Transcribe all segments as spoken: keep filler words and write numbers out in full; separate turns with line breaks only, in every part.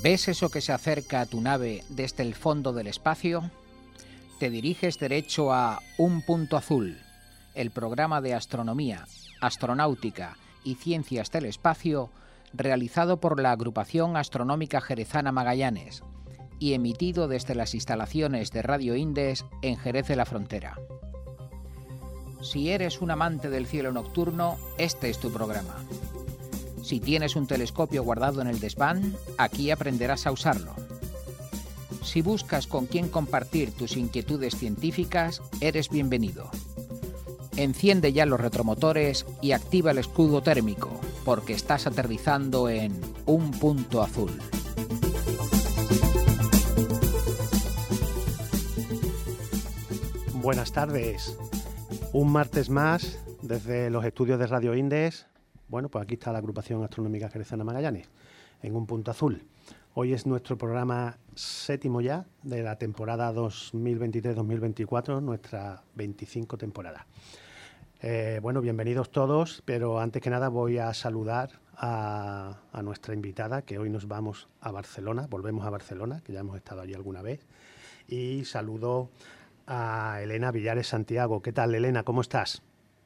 ¿Ves eso que se acerca a tu nave desde el fondo del espacio? Te diriges derecho a Un Punto Azul, el programa de astronomía, astronáutica y ciencias del espacio realizado por la Agrupación Astronómica Jerezana Magallanes y emitido desde las instalaciones de Radio Indes en Jerez de la Frontera. Si eres un amante del cielo nocturno, este es tu programa. Si tienes un telescopio guardado en el desván, aquí aprenderás a usarlo. Si buscas con quién compartir tus inquietudes científicas, eres bienvenido. Enciende ya los retromotores y activa el escudo térmico, porque estás aterrizando en Un Punto Azul.
Buenas tardes. Un martes más desde los estudios de Radio Indes. Bueno, pues aquí está la Agrupación Astronómica Jerezana Magallanes, en Un Punto Azul. Hoy es nuestro programa séptimo ya de la temporada dos mil veintitrés dos mil veinticuatro, nuestra veinticinco temporada. Eh, bueno, bienvenidos todos, pero antes que nada voy a saludar a, a nuestra invitada, que hoy nos vamos a Barcelona, volvemos a Barcelona, que ya hemos estado allí alguna vez, y saludo a Elena Villares Santiago. ¿Qué tal, Elena? ¿Cómo estás?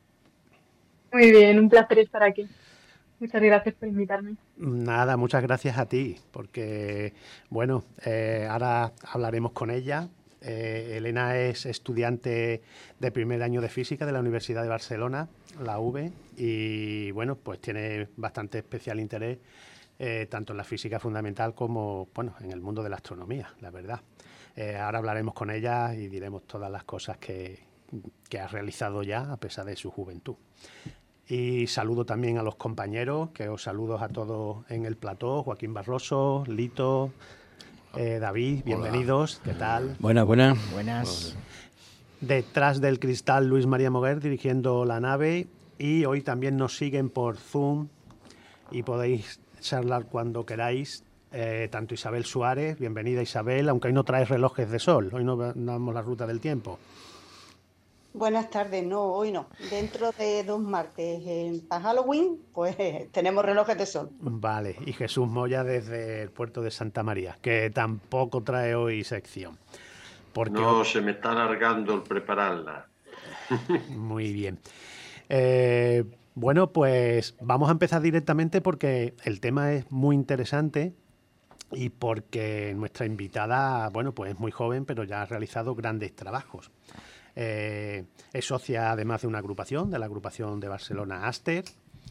Muy bien, un placer estar aquí. Muchas gracias por invitarme.
Nada, muchas gracias a ti, porque, bueno, eh, ahora hablaremos con ella. Eh, Elena es estudiante de primer año de física de la Universidad de Barcelona, la U B, y, bueno, pues tiene bastante especial interés eh, tanto en la física fundamental como, bueno, en el mundo de la astronomía, la verdad. Eh, ahora hablaremos con ella y diremos todas las cosas que, que ha realizado ya a pesar de su juventud. Y saludo también a los compañeros, que os saludo a todos en el plató, Joaquín Barroso, Lito, eh, David, bienvenidos. Hola. ¿Qué tal?
Buenas, buenas.
Buenas.
Detrás del cristal, Luis María Moguer dirigiendo la nave, y hoy también nos siguen por Zoom y podéis charlar cuando queráis. Eh, tanto Isabel Suárez, bienvenida Isabel, aunque hoy no traes relojes de sol, hoy no damos la ruta del tiempo.
Buenas tardes, no, hoy no. Dentro de dos martes, eh, para Halloween, pues eh, tenemos relojes de sol.
Vale, y Jesús Moya desde el puerto de Santa María, que tampoco trae hoy sección. Porque
no,
hoy...
se me está alargando el prepararla.
Muy bien. Eh, bueno, pues vamos a empezar directamente porque el tema es muy interesante y porque nuestra invitada, bueno, pues es muy joven, pero ya ha realizado grandes trabajos. Eh, es socia además de una agrupación, de la agrupación de Barcelona Aster,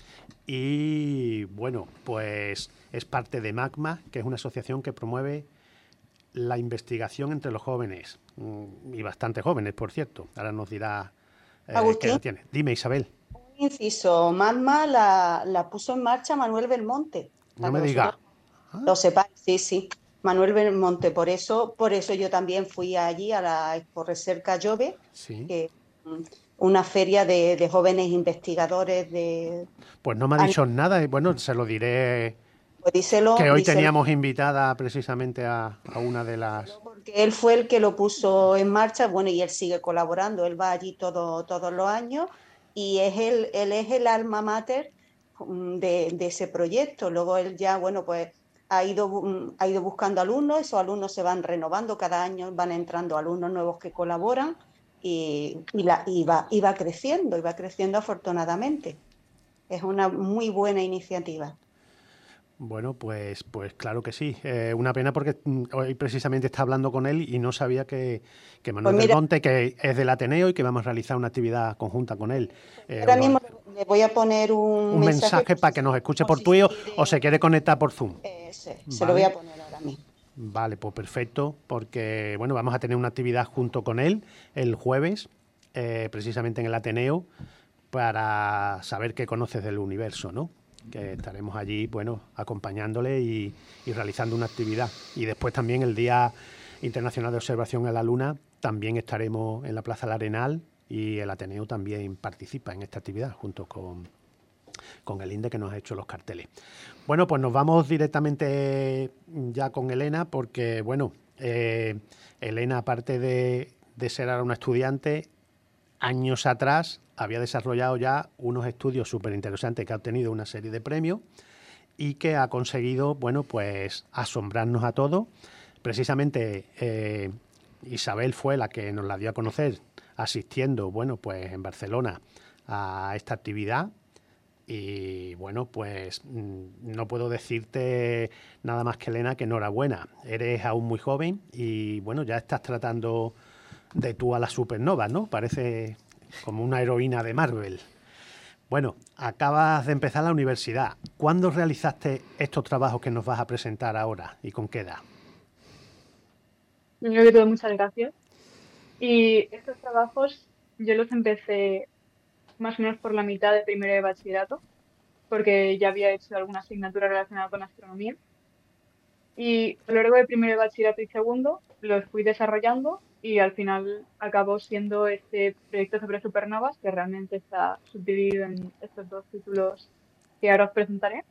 y bueno, pues es parte de MACMA, que es una asociación que promueve la investigación entre los jóvenes, y bastante jóvenes, por cierto. Ahora nos dirá eh, qué edad tiene. Dime, Isabel.
Un inciso, MACMA la, la puso en marcha Manuel Belmonte.
No me diga.
Ah. Lo sepáis, sí, sí. Manuel Belmonte, por eso, por eso yo también fui allí a la Expo Recerca Jove,
sí.
que una feria de, de jóvenes investigadores de...
Pues no me ha dicho nada, y bueno, se lo diré,
pues díselo,
que hoy
díselo.
Teníamos invitada precisamente a, a una de las...
Porque él fue el que lo puso en marcha, bueno, y él sigue colaborando, él va allí todo, todos los años, y es él, él es el alma mater de, de ese proyecto. Luego él ya, bueno, pues... Ha ido, ha ido buscando alumnos, esos alumnos se van renovando, cada año van entrando alumnos nuevos que colaboran y, y, la, y, va, y va creciendo, y va creciendo afortunadamente. Es una muy buena iniciativa.
Bueno, pues, pues claro que sí. Eh, una pena porque hoy precisamente está hablando con él y no sabía que, que Manuel pues Belmonte, que es del Ateneo y que vamos a realizar una actividad conjunta con él.
Eh, ahora mismo lo, le voy a poner un,
un mensaje, mensaje para que nos escuche por tuyo si o se quiere conectar por Zoom.
Eh, sí, se ¿Vale? Lo voy a poner ahora mismo.
Vale, pues perfecto, porque bueno, vamos a tener una actividad junto con él el jueves, eh, precisamente en el Ateneo, para saber qué conoces del universo, ¿no? Que estaremos allí, bueno, acompañándole y, y realizando una actividad. Y después también el Día Internacional de Observación a la Luna, también estaremos en la Plaza del Arenal y el Ateneo también participa en esta actividad junto con, con el INDE, que nos ha hecho los carteles. Bueno, pues nos vamos directamente ya con Elena porque, bueno, eh, Elena, aparte de, de ser ahora una estudiante, años atrás había desarrollado ya unos estudios súper interesantes que ha obtenido una serie de premios y que ha conseguido, bueno, pues asombrarnos a todos. Precisamente eh, Isabel fue la que nos la dio a conocer asistiendo, bueno, pues en Barcelona a esta actividad. Y bueno, pues no puedo decirte nada más que, Elena, que enhorabuena. Eres aún muy joven y bueno, ya estás tratando de tú a las supernovas, ¿no? Parece como una heroína de Marvel. Bueno, acabas de empezar la universidad. ¿Cuándo realizaste estos trabajos que nos vas a presentar ahora y con qué edad?
Primero que todo, muchas gracias. Y estos trabajos yo los empecé más o menos por la mitad de primero de bachillerato, porque ya había hecho alguna asignatura relacionada con astronomía. Y a lo largo de primero de bachillerato y segundo los fui desarrollando y al final acabó siendo este proyecto sobre supernovas, que realmente está subdividido en estos dos títulos que ahora os presentaré.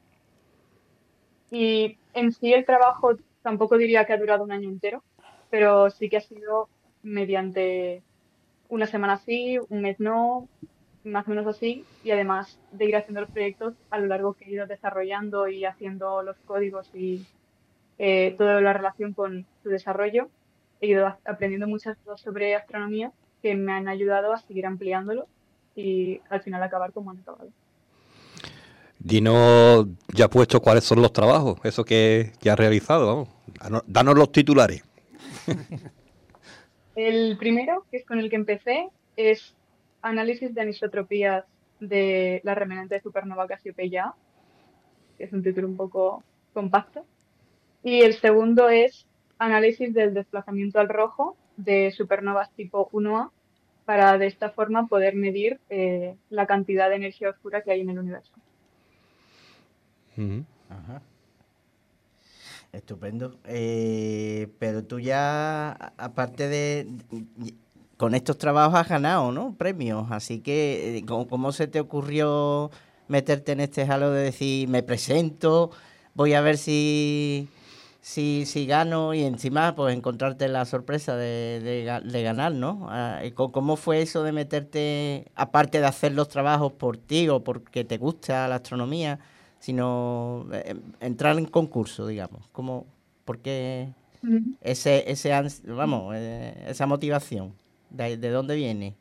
Y en sí el trabajo tampoco diría que ha durado un año entero, pero sí que ha sido mediante una semana sí, un mes no, más o menos así, y además de ir haciendo los proyectos a lo largo que he ido desarrollando y haciendo los códigos y eh, toda la relación con su desarrollo, he ido a- aprendiendo muchas cosas sobre astronomía que me han ayudado a seguir ampliándolo y al final acabar como han acabado.
Dinos ya puesto cuáles son los trabajos, eso que, que has realizado, vamos. Danos, danos los titulares.
El primero, que es con el que empecé, es análisis de anisotropías de la remanente supernova Cassiopea A, que es un título un poco compacto. Y el segundo es análisis del desplazamiento al rojo de supernovas tipo uno A para de esta forma poder medir eh, la cantidad de energía oscura que hay en el universo.
Uh-huh.
Ajá. Estupendo. Eh, pero tú ya, a- aparte de... Con estos trabajos has ganado, ¿no? Premios. Así que, eh, ¿cómo, cómo se te ocurrió meterte en este halo de decir, me presento, voy a ver si, si, si gano y encima pues encontrarte la sorpresa de, de, ga- de ganar, ¿no? Ah, y co- ¿Cómo fue eso de meterte, aparte de hacer los trabajos por ti o porque te gusta la astronomía, sino eh, entrar en concurso, digamos? ¿Cómo, por qué
Ujú.
ese, ese ans- vamos, eh, esa motivación? ¿De, de dónde viene?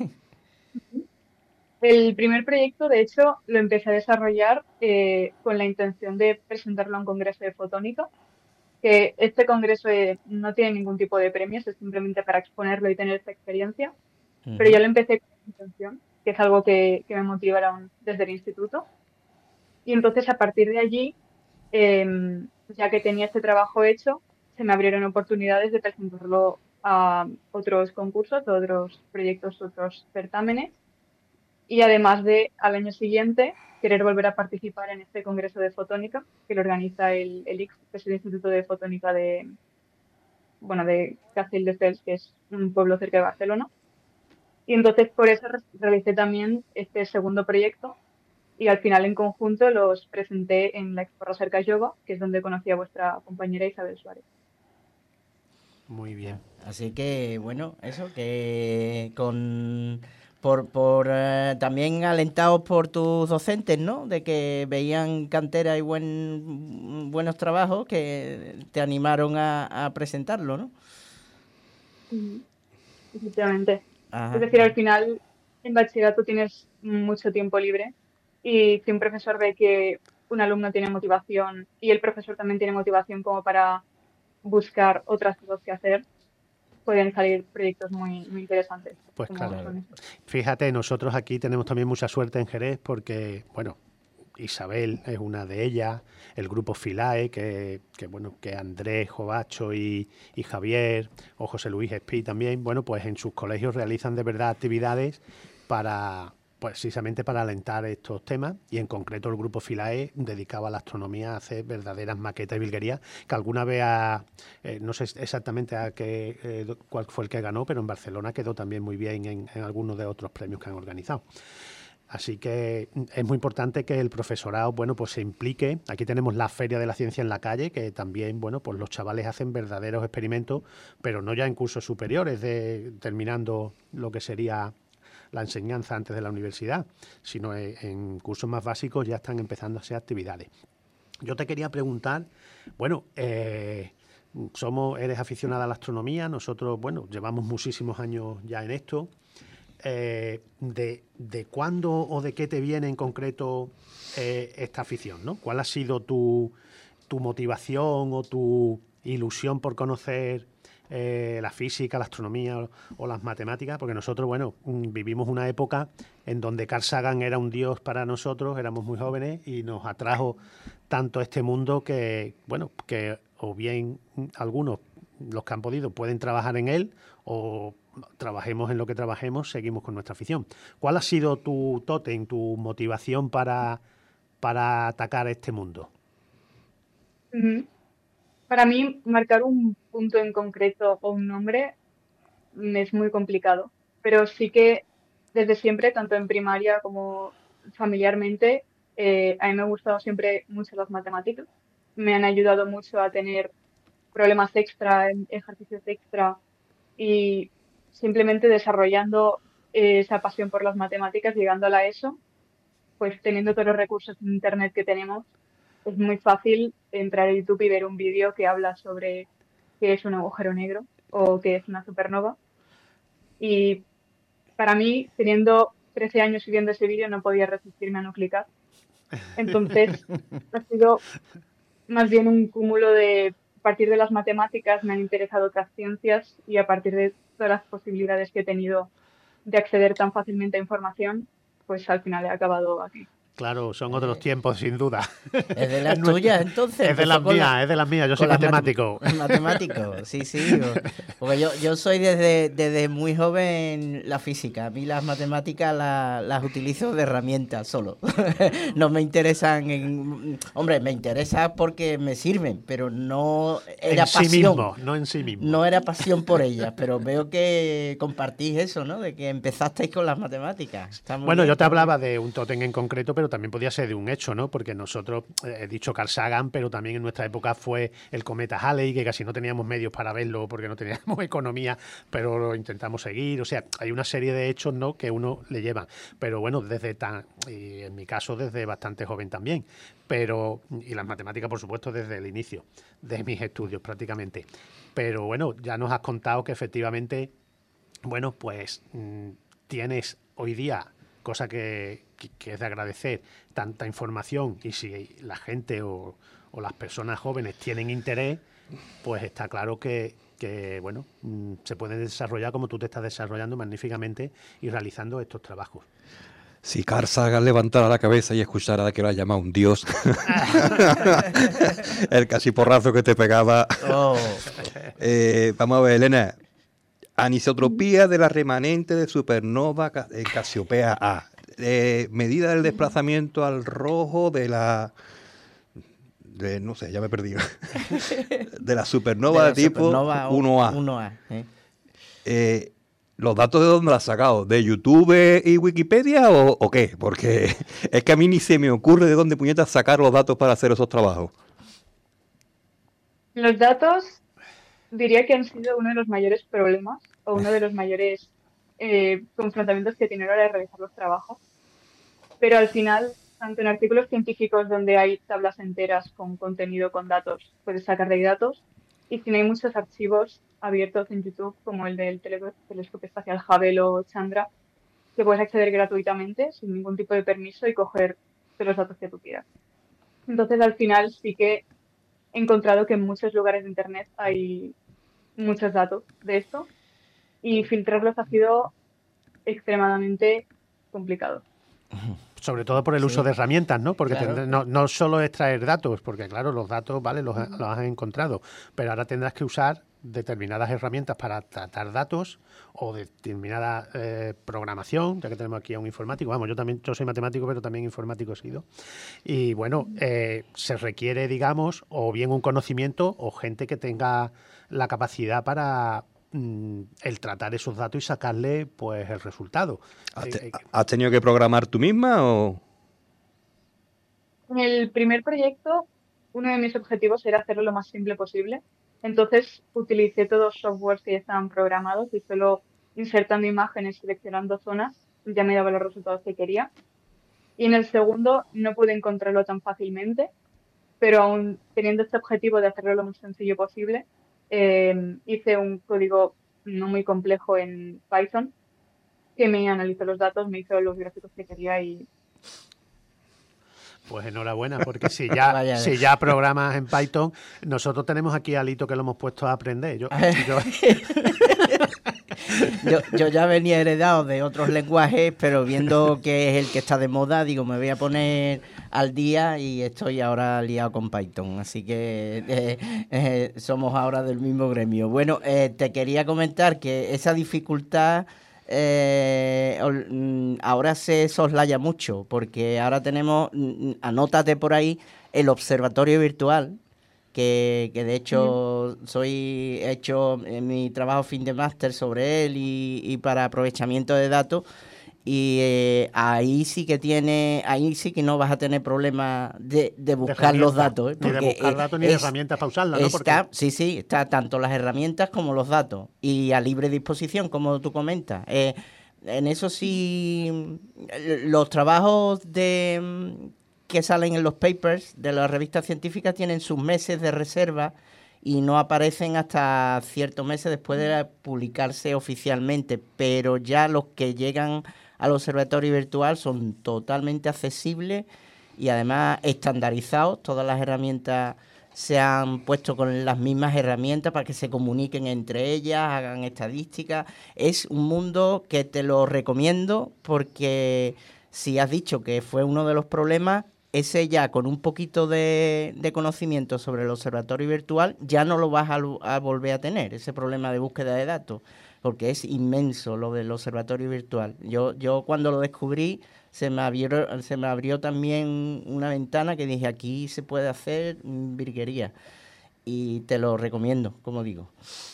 El primer proyecto, de hecho, lo empecé a desarrollar eh, con la intención de presentarlo a un congreso de fotónica, que este congreso eh, no tiene ningún tipo de premios, es simplemente para exponerlo y tener esta experiencia, pero yo
Ujú.
lo empecé con intención, que es algo que, que me motivaron desde el instituto. Y entonces, a partir de allí, em, ya que tenía este trabajo hecho, se me abrieron oportunidades de presentarlo a otros concursos, a otros proyectos, otros certámenes. Y además de, al año siguiente, querer volver a participar en este congreso de fotónica que lo organiza el, el I C F, que es el Instituto de Fotónica de, bueno, de Castelldefels, que es un pueblo cerca de Barcelona. Y entonces por eso re- realicé también este segundo proyecto y al final en conjunto los presenté en la Expo Recerca Jove, que es donde conocí a vuestra compañera Isabel Suárez.
Muy bien.
Así que, bueno, eso, que con por, por eh, también alentados por tus docentes, ¿no? De que veían cantera y buen, buenos trabajos que te animaron a, a presentarlo, ¿no?
Ujú. Efectivamente. Es
Ajá.
decir, al final en bachillerato tienes mucho tiempo libre y si un profesor ve que un alumno tiene motivación y el profesor también tiene motivación como para buscar otras cosas que hacer, pueden salir proyectos muy, muy interesantes,
Pues
como
claro.
Claro.
son estos.
Fíjate, nosotros aquí tenemos también mucha suerte en Jerez porque, bueno, Isabel es una de ellas, el grupo Filae, que, que bueno, que Andrés Jovacho y, y Javier, o José Luis Espí también, bueno, pues en sus colegios realizan de verdad actividades para, pues precisamente para alentar estos temas, y en concreto el grupo Filae dedicado a la astronomía a hacer verdaderas maquetas y virguerías, que alguna vez, a, eh, no sé exactamente a qué, eh, cuál fue el que ganó, pero en Barcelona quedó también muy bien en, en algunos de otros premios que han organizado. Así que es muy importante que el profesorado, bueno, pues se implique. Aquí tenemos la Feria de la Ciencia en la Calle, que también, bueno, pues los chavales hacen verdaderos experimentos, pero no ya en cursos superiores, de, terminando lo que sería la enseñanza antes de la universidad, sino en cursos más básicos ya están empezando a hacer actividades. yo te quería preguntar, bueno, eh, somos, eres aficionada a la astronomía, nosotros, bueno, llevamos muchísimos años ya en esto. Eh, de, ¿De cuándo o de qué te viene en concreto eh, esta afición, ¿no? ¿Cuál ha sido tu, tu motivación o tu ilusión por conocer eh, la física, la astronomía o, o las matemáticas? Porque nosotros, bueno, vivimos una época en donde Carl Sagan era un dios para nosotros, éramos muy jóvenes y nos atrajo tanto este mundo que, bueno, que o bien algunos, los que han podido, pueden trabajar en él o trabajemos en lo que trabajemos, seguimos con nuestra afición. ¿Cuál ha sido tu tótem, tu motivación para, para atacar este mundo?
Uh-huh. Para mí, marcar un punto en concreto o un nombre es muy complicado, pero sí que desde siempre, tanto en primaria como familiarmente, eh, a mí me han gustado siempre mucho las matemáticas. Me han ayudado mucho a tener problemas extra, ejercicios extra y simplemente desarrollando eh, esa pasión por las matemáticas, llegándola a eso, pues teniendo todos los recursos en Internet que tenemos, es muy fácil entrar a YouTube y ver un vídeo que habla sobre qué es un agujero negro o qué es una supernova. Y para mí, teniendo trece años y viendo ese vídeo, no podía resistirme a no clicar. Entonces, ha sido más bien un cúmulo de, a partir de las matemáticas me han interesado otras ciencias y a partir de todas las posibilidades que he tenido de acceder tan fácilmente a información, pues al final he acabado aquí.
Claro, son otros tiempos, sin duda.
¿Es de las tuyas, entonces?
Es de las mías,
la,
es de las mías. Yo soy matemático.
Mate matemático, sí, sí. Porque yo, yo soy desde, desde muy joven la física. A mí las matemáticas la, las utilizo de herramienta solo. No me interesan en... Hombre, me interesa porque me sirven, pero no era
en
pasión.
Sí mismo, no en sí mismo.
No era pasión por ellas, pero veo que compartís eso, ¿no? De que empezasteis con las matemáticas. Está muy
bueno,
bien,
yo te hablaba de un tótem en concreto, pero también podía ser de un hecho, ¿no? Porque nosotros, eh, he dicho Carl Sagan, pero también en nuestra época fue el cometa Halley, que casi no teníamos medios para verlo porque no teníamos economía, pero lo intentamos seguir. O sea, hay una serie de hechos, ¿no?, que uno le lleva. Pero bueno, desde tan, y en mi caso desde bastante joven también, pero, y las matemáticas, por supuesto, desde el inicio de mis estudios prácticamente. Pero bueno, ya nos has contado que efectivamente, bueno, pues mmm, tienes hoy día, cosa que, que, que es de agradecer, tanta información, y si la gente o, o las personas jóvenes tienen interés, pues está claro que, que bueno, mmm, se pueden desarrollar como tú te estás desarrollando magníficamente y realizando estos trabajos.
Si Carl Sagan levantara la cabeza y escuchara que lo ha llamado un dios, el casi porrazo que te pegaba. Oh. Eh, vamos a ver, Elena. Anisotropía de la remanente de supernova en Casiopea A. Eh, medida del desplazamiento al rojo de la... De, no sé, ya me he perdido. De la supernova de, la de tipo supernova uno A.
uno A ¿eh?
Eh, ¿Los datos de dónde los has sacado? ¿De YouTube y Wikipedia o, o qué? Porque es que a mí ni se me ocurre de dónde puñetas sacar los datos para hacer esos trabajos.
Los datos diría que han sido uno de los mayores problemas o uno de los mayores eh, confrontamientos que tienen a la hora de realizar los trabajos. Pero al final, tanto en artículos científicos donde hay tablas enteras con contenido, con datos, puedes sacar de ahí datos. Y si no, hay muchos archivos abiertos en YouTube, como el del tele- telescopio espacial Hubble o Chandra, que puedes acceder gratuitamente, sin ningún tipo de permiso, y coger todos los datos que tú quieras. Entonces, al final, sí que he encontrado que en muchos lugares de Internet hay muchos datos de esto, y filtrarlos ha sido extremadamente complicado.
Sobre todo por el sí. uso de herramientas, ¿no? Porque
claro.
tendré, no, no solo es traer datos, porque claro, los datos, vale, los, los has encontrado, pero ahora tendrás que usar determinadas herramientas para tratar datos o determinada eh, programación, ya que tenemos aquí a un informático. Vamos, yo también yo soy matemático, pero también informático he sido. Y bueno, eh, se requiere, digamos, o bien un conocimiento o gente que tenga la capacidad para el tratar esos datos y sacarle pues el resultado.
¿Has, te, ¿Has tenido que programar tú misma o...?
En el primer proyecto, uno de mis objetivos era hacerlo lo más simple posible. Entonces utilicé todos los softwares que ya estaban programados y solo insertando imágenes, seleccionando zonas, ya me daba los resultados que quería. Y en el segundo no pude encontrarlo tan fácilmente pero aún teniendo este objetivo de hacerlo lo más sencillo posible, eh, hice un código no muy complejo en Python que me analizó los datos, me hizo los gráficos que quería y...
Pues enhorabuena, porque si ya, si ya programas en Python, nosotros tenemos aquí a Lito que lo hemos puesto a aprender. Yo, yo...
yo, yo ya venía heredado de otros lenguajes, pero viendo que es el que está de moda, digo, me voy a poner al día y estoy ahora liado con Python. Así que eh, eh, somos ahora del mismo gremio. Bueno, eh, te quería comentar que esa dificultad... Eh, ahora se soslaya mucho porque ahora tenemos, anótate por ahí, el observatorio virtual, que, que de hecho soy he hecho en mi trabajo fin de máster sobre él y, y para aprovechamiento de datos. Y eh, ahí sí que tiene, ahí sí que no vas a tener problemas de, de buscar los datos. ¿eh?
Ni de buscar datos ni de herramientas para usarlas, ¿no?
Está,
Porque...
Sí, sí, está tanto las herramientas como los datos. Y a libre disposición, como tú comentas. Eh, en eso sí, los trabajos de que salen en los papers de las revistas científicas tienen sus meses de reserva y no aparecen hasta ciertos meses después de publicarse oficialmente. Pero ya los que llegan al observatorio virtual son totalmente accesibles y además estandarizados. Todas las herramientas se han puesto con las mismas herramientas para que se comuniquen entre ellas, hagan estadísticas. Es un mundo que te lo recomiendo porque si has dicho que fue uno de los problemas, ese ya con un poquito de, de conocimiento sobre el observatorio virtual ya no lo vas a, a volver a tener, ese problema de búsqueda de datos. Porque es inmenso lo del observatorio virtual. Yo, yo cuando lo descubrí, se me abrió, se me abrió también una ventana que dije, aquí se puede hacer virguería. Y te lo recomiendo, como digo.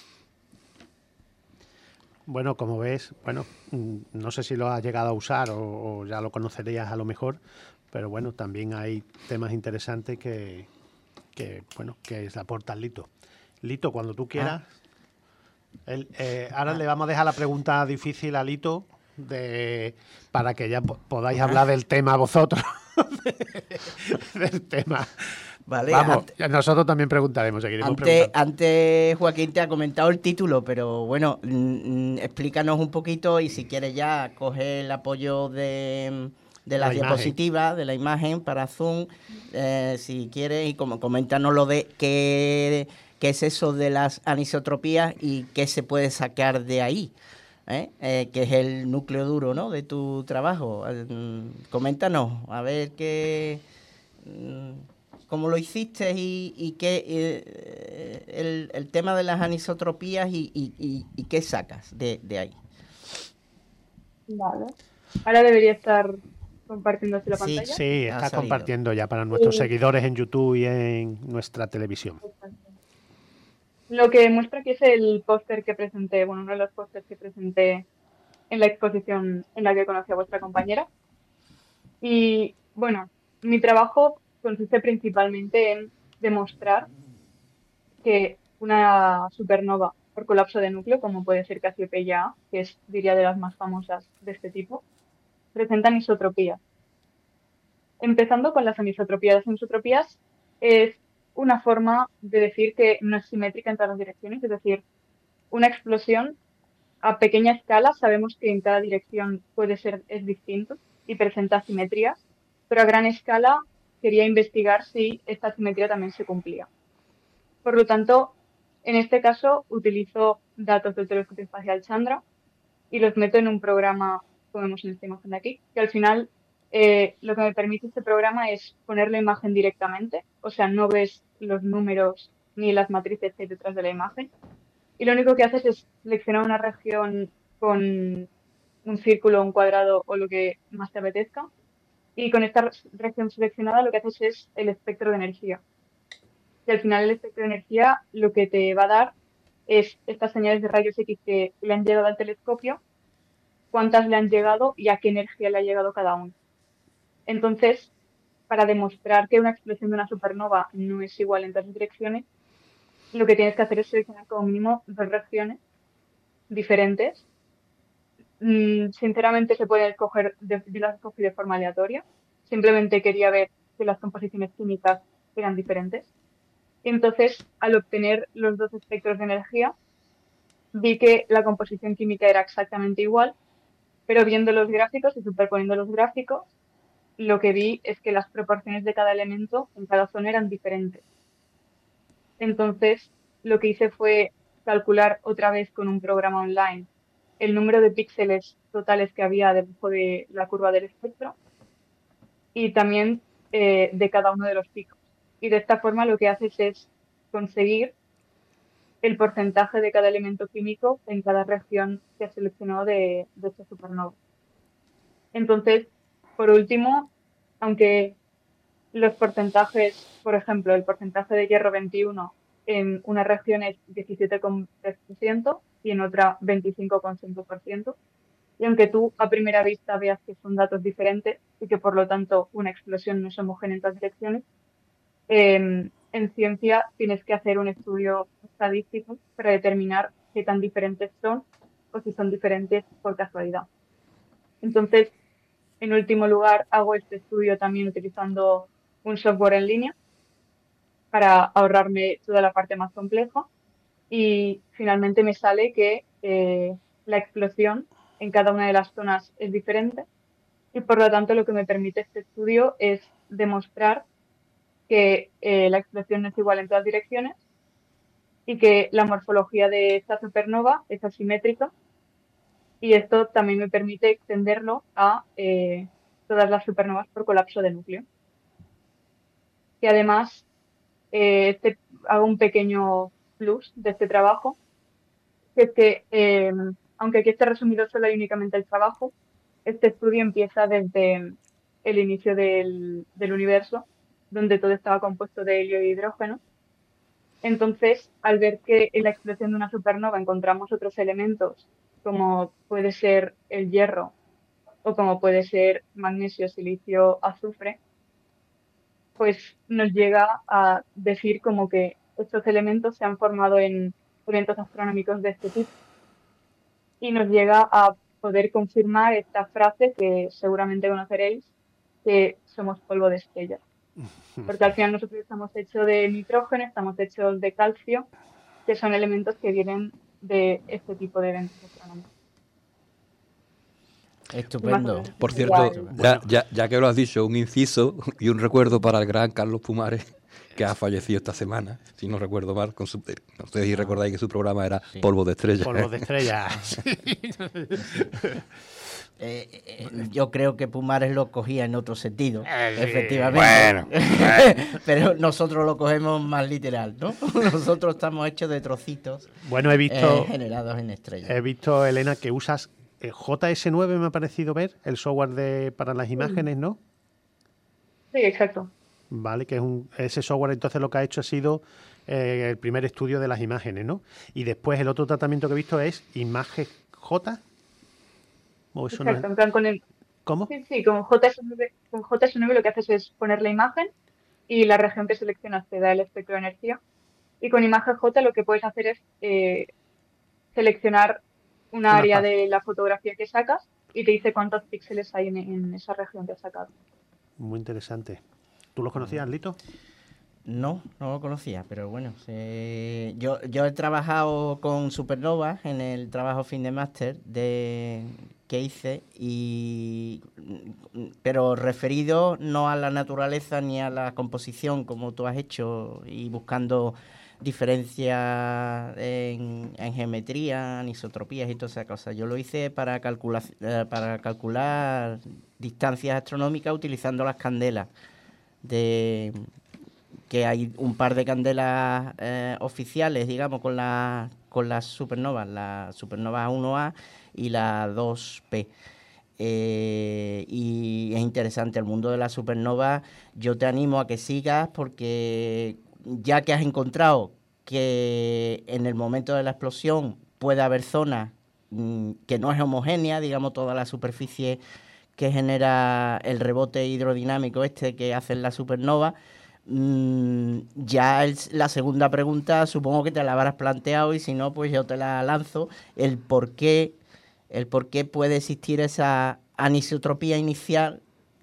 Bueno, como ves, bueno, no sé si lo has llegado a usar o, o ya lo conocerías a lo mejor, pero bueno, también hay temas interesantes que, que bueno, que se aporta Lito. Lito, cuando tú quieras... Ah. El, eh, ahora ah. le vamos a dejar la pregunta difícil a Lito de, para que ya podáis ah. hablar del tema vosotros. del tema.
Vale,
vamos,
antes,
nosotros también preguntaremos, seguiremos
antes,
preguntando.
Antes Joaquín te ha comentado el título, pero bueno, mm, explícanos un poquito y si quieres ya coger el apoyo de, de las la diapositivas, imagen. de la imagen para Zoom, eh, si quieres, y como coméntanos lo de qué... ¿Qué es eso de las anisotropías y qué se puede sacar de ahí? ¿Eh? Eh, que es el núcleo duro, ¿no?, de tu trabajo. Eh, coméntanos, a ver qué, cómo lo hiciste y, y qué eh, el, el tema de las anisotropías y, y, y, y qué sacas de, de ahí.
Vale. Ahora debería estar compartiéndose la
sí,
pantalla.
Sí, está compartiendo ya para nuestros sí. seguidores en YouTube y en nuestra televisión.
Lo que muestra aquí es el póster que presenté, bueno, uno de los pósters que presenté en la exposición en la que conocí a vuestra compañera. Y bueno, mi trabajo consiste principalmente en demostrar que una supernova por colapso de núcleo, como puede ser Cassiopea A, que es, diría, de las más famosas de este tipo, presenta anisotropías. Empezando con las anisotropías. Las anisotropías es una forma de decir que no es simétrica en todas las direcciones, es decir, una explosión a pequeña escala sabemos que en cada dirección puede ser es distinto y presenta simetrías, pero a gran escala quería investigar si esta simetría también se cumplía. Por lo tanto, en este caso utilizo datos del telescopio espacial Chandra y los meto en un programa, como vemos en esta imagen de aquí, que al final Eh, lo que me permite este programa es poner la imagen directamente, o sea, no ves los números ni las matrices que hay detrás de la imagen, y lo único que haces es seleccionar una región con un círculo, un cuadrado o lo que más te apetezca, y con esta región seleccionada lo que haces es el espectro de energía. Y al final el espectro de energía lo que te va a dar es estas señales de rayos X que le han llegado al telescopio, cuántas le han llegado y a qué energía le ha llegado cada uno. Entonces, para demostrar que una explosión de una supernova no es igual en todas las direcciones, lo que tienes que hacer es seleccionar como mínimo dos regiones diferentes. Mm, sinceramente se puede escoger, de, yo las escogí de forma aleatoria. Simplemente quería ver que las composiciones químicas eran diferentes. Y entonces, al obtener los dos espectros de energía, vi que la composición química era exactamente igual, pero viendo los gráficos y superponiendo los gráficos, lo que vi es que las proporciones de cada elemento en cada zona eran diferentes. Entonces, lo que hice fue calcular otra vez con un programa online el número de píxeles totales que había debajo de la curva del espectro y también eh, de cada uno de los picos. Y de esta forma lo que haces es conseguir el porcentaje de cada elemento químico en cada región que has seleccionado de, de esta supernova. Entonces, por último, aunque los porcentajes, por ejemplo, el porcentaje de hierro veintiuno en una región es diecisiete coma tres por ciento y en otra veinticinco coma cinco por ciento, y aunque tú a primera vista veas que son datos diferentes y que por lo tanto una explosión no es homogénea en todas direcciones, eh, en ciencia tienes que hacer un estudio estadístico para determinar qué tan diferentes son o si son diferentes por casualidad. Entonces, en último lugar, hago este estudio también utilizando un software en línea para ahorrarme toda la parte más compleja y finalmente me sale que eh, la explosión en cada una de las zonas es diferente y por lo tanto lo que me permite este estudio es demostrar que eh, la explosión no es igual en todas direcciones y que la morfología de esta supernova es asimétrica y esto también me permite extenderlo a eh, todas las supernovas por colapso de núcleo. Y además eh, este, hago un pequeño plus de este trabajo, que es que eh, aunque aquí está resumido solo y únicamente el trabajo, este estudio empieza desde el inicio del, del universo, donde todo estaba compuesto de helio e hidrógeno. Entonces, al ver que en la explosión de una supernova encontramos otros elementos, como puede ser el hierro o como puede ser magnesio, silicio, azufre, pues nos llega a decir como que estos elementos se han formado en eventos astronómicos de este tipo. Y nos llega a poder confirmar esta frase que seguramente conoceréis, que somos polvo de estrellas. Porque al final nosotros estamos hechos de nitrógeno, estamos hechos de calcio, que son elementos que vienen de este tipo de eventos astronómicos.
Estupendo.
Por cierto, ya, ya, ya que lo has dicho, un inciso y un recuerdo para el gran Carlos Pumares, que ha fallecido esta semana, si no recuerdo mal. Con su, no sé si recordáis que su programa era sí. Polvo de Estrellas.
Polvo de Estrellas.
Eh, eh, yo creo que Pumares lo cogía en otro sentido, eh, efectivamente.
Bueno, bueno.
Pero nosotros lo cogemos más literal, ¿no? Nosotros estamos hechos de trocitos.
Bueno, he visto
eh, generados en estrellas.
He visto, Elena, que usas eh, J S nueve, me ha parecido ver, el software de para las imágenes, ¿no?
Sí, exacto.
Vale, que es un ese software entonces lo que ha hecho ha sido eh, el primer estudio de las imágenes, ¿no? Y después el otro tratamiento que he visto es Imagen J. ¿O eso
Exacto,
no es?
en plan con el...
¿Cómo?
Sí, sí, con J S nueve, con J S nueve lo que haces es poner la imagen y la región que seleccionas te da el espectro de energía. Y con Imagen J lo que puedes hacer es eh, seleccionar una, una área paz. de la fotografía que sacas y te dice cuántos píxeles hay en, en esa región que has sacado.
Muy interesante. ¿Tú los conocías, Lito?
No, no lo conocía, pero bueno, eh, yo, yo he trabajado con supernovas en el trabajo fin de máster de, que hice, y, pero referido no a la naturaleza ni a la composición como tú has hecho y buscando diferencias en, en geometría, anisotropías y todas esas cosas. Yo lo hice para calcular, eh, para calcular distancias astronómicas utilizando las candelas de... que hay un par de candelas eh, oficiales, digamos, con, la, con las supernovas, la supernova uno A y la dos P. Eh, y es interesante el mundo de la supernova. Yo te animo a que sigas porque ya que has encontrado que en el momento de la explosión puede haber zonas mmm, que no es homogénea, digamos, toda la superficie que genera el rebote hidrodinámico este que hace la supernova. Mm, ya el, la segunda pregunta supongo que te la habrás planteado y si no pues yo te la lanzo, el por qué el por qué puede existir esa anisotropía inicial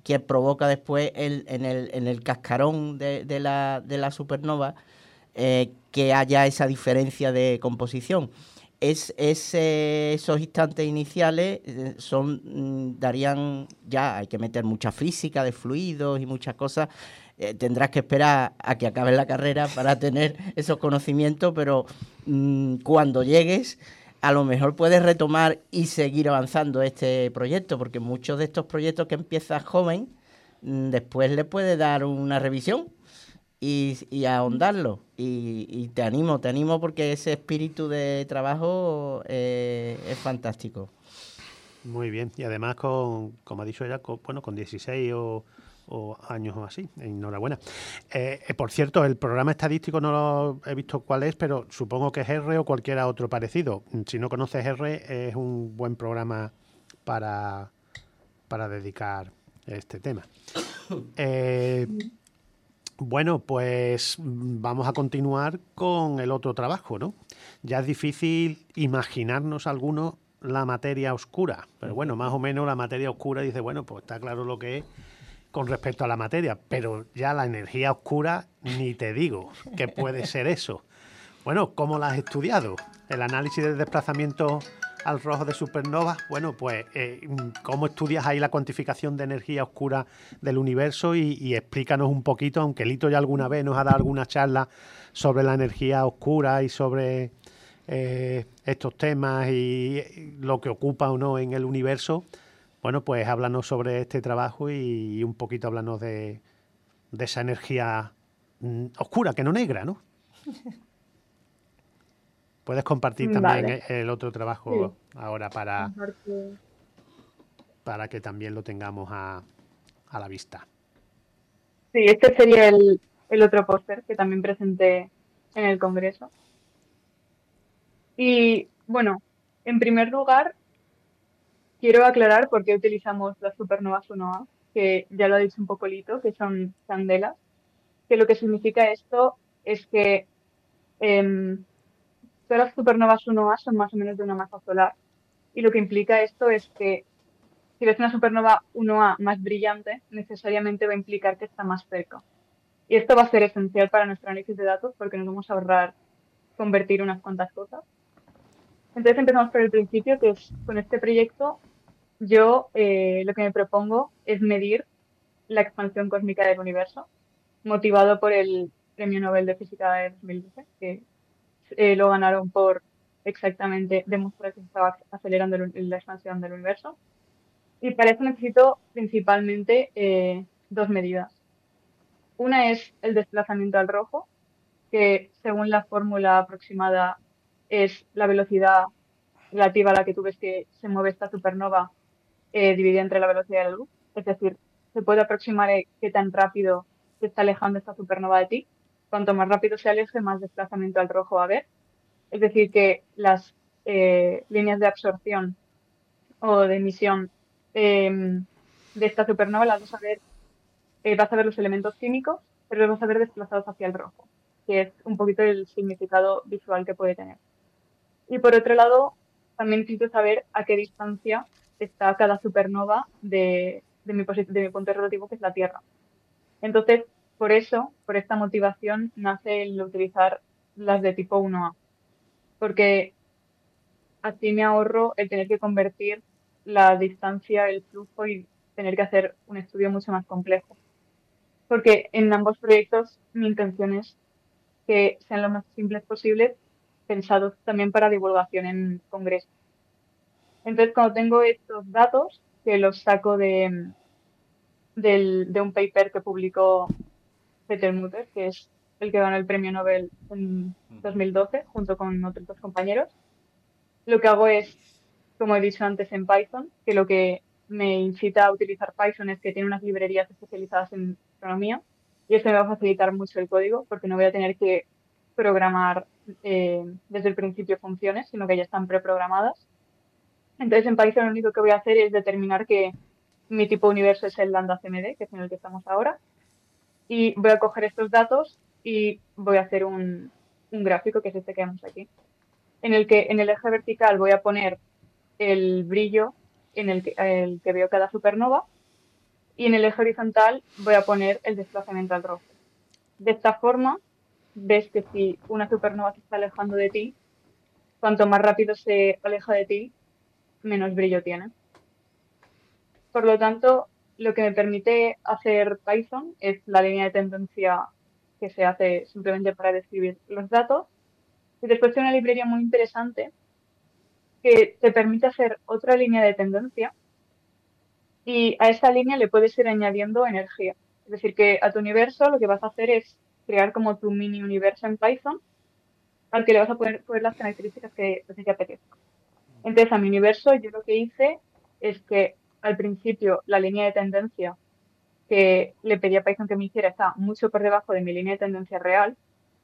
que provoca después el, en, el, en el cascarón de, de, la, de la supernova eh, que haya esa diferencia de composición. Es, es, eh, esos instantes iniciales eh, son mm, darían ya, hay que meter mucha física de fluidos y muchas cosas. Eh, tendrás que esperar a que acabes la carrera para tener esos conocimientos, pero mmm, cuando llegues a lo mejor puedes retomar y seguir avanzando este proyecto, porque muchos de estos proyectos que empiezas joven, mmm, después le puedes dar una revisión y, y ahondarlo. Y, y te animo, te animo porque ese espíritu de trabajo eh, es fantástico.
Muy bien, y además con, como ha dicho ella, con, bueno, con dieciséis o, o años o así, enhorabuena. Eh, eh, por cierto, el programa estadístico no lo he visto cuál es, pero supongo que es R o cualquiera otro parecido. Si no conoces R, es un buen programa para, para dedicar este tema. Eh, bueno, pues vamos a continuar con el otro trabajo, ¿no? Ya es difícil imaginarnos algunos la materia oscura, pero bueno, más o menos la materia oscura dice, bueno, pues está claro lo que es con respecto a la materia, pero ya la energía oscura ni te digo qué puede ser eso. Bueno, ¿cómo la has estudiado? El análisis del desplazamiento al rojo de supernovas, bueno, pues eh, ¿cómo estudias ahí la cuantificación de energía oscura del universo? Y, y explícanos un poquito, aunque Lito ya alguna vez nos ha dado alguna charla sobre la energía oscura y sobre Eh, estos temas y lo que ocupa o no en el universo, bueno, pues háblanos sobre este trabajo y, y un poquito háblanos de, de esa energía mm, oscura, que no negra, ¿no? Puedes compartir también
Vale.
el otro trabajo sí. ahora para, para que también lo tengamos a, a la vista.
Sí, este sería el, el otro póster que también presenté en el Congreso. Y bueno, en primer lugar, quiero aclarar por qué utilizamos las supernovas uno A, que ya lo ha dicho un poco Lito, que son candelas, que lo que significa esto es que eh, todas las supernovas uno A son más o menos de una masa solar, y lo que implica esto es que si ves una supernova uno A más brillante, necesariamente va a implicar que está más cerca. Y esto va a ser esencial para nuestro análisis de datos porque nos vamos a ahorrar convertir unas cuantas cosas. Entonces empezamos por el principio, que es con este proyecto yo eh, lo que me propongo es medir la expansión cósmica del universo, motivado por el Premio Nobel de Física de dos mil doce, que eh, lo ganaron por exactamente demostrar que se estaba acelerando el, la expansión del universo. Y para eso necesito principalmente eh, dos medidas. Una es el desplazamiento al rojo, que según la fórmula aproximada es la velocidad relativa a la que tú ves que se mueve esta supernova eh, dividida entre la velocidad de la luz. Es decir, se puede aproximar eh, qué tan rápido se está alejando esta supernova de ti. Cuanto más rápido se aleje, más desplazamiento al rojo va a haber. Es decir, que las eh, líneas de absorción o de emisión eh, de esta supernova las vas a ver, eh, vas a ver los elementos químicos, pero los vas a ver desplazados hacia el rojo, que es un poquito el significado visual que puede tener. Y por otro lado, también necesito saber a qué distancia está cada supernova de, de, mi, de mi punto relativo, que es la Tierra. Entonces, por eso, por esta motivación, nace el utilizar las de tipo uno A, porque así me ahorro el tener que convertir la distancia, el flujo y tener que hacer un estudio mucho más complejo. Porque en ambos proyectos mi intención es que sean lo más simples posibles, pensados también para divulgación en congresos. Entonces, cuando tengo estos datos, que los saco de, de, de un paper que publicó Peter Mutter, que es el que ganó el premio Nobel en dos mil doce, junto con otros dos compañeros, lo que hago es, como he dicho antes, en Python, que lo que me incita a utilizar Python es que tiene unas librerías especializadas en astronomía, y esto me va a facilitar mucho el código, porque no voy a tener que programar eh, desde el principio funciones, sino que ya están preprogramadas. Entonces, en Python lo único que voy a hacer es determinar que mi tipo de universo es el lambda C M D, que es en el que estamos ahora, y voy a coger estos datos y voy a hacer un, un gráfico, que es este que vemos aquí, en el que en el eje vertical voy a poner el brillo en el que, el que veo cada supernova, y en el eje horizontal voy a poner el desplazamiento al rojo. De esta forma, ves que si una supernova se está alejando de ti, cuanto más rápido se aleja de ti, menos brillo tiene. Por lo tanto, lo que me permite hacer Python es la línea de tendencia que se hace simplemente para describir los datos. Y después tiene una librería muy interesante que te permite hacer otra línea de tendencia y a esa línea le puedes ir añadiendo energía. Es decir, que a tu universo lo que vas a hacer es crear como tu mini universo en Python al que le vas a poner, poner las características que, que te apetezca. Entonces, a mi universo yo lo que hice es que al principio la línea de tendencia que le pedí a Python que me hiciera está mucho por debajo de mi línea de tendencia real.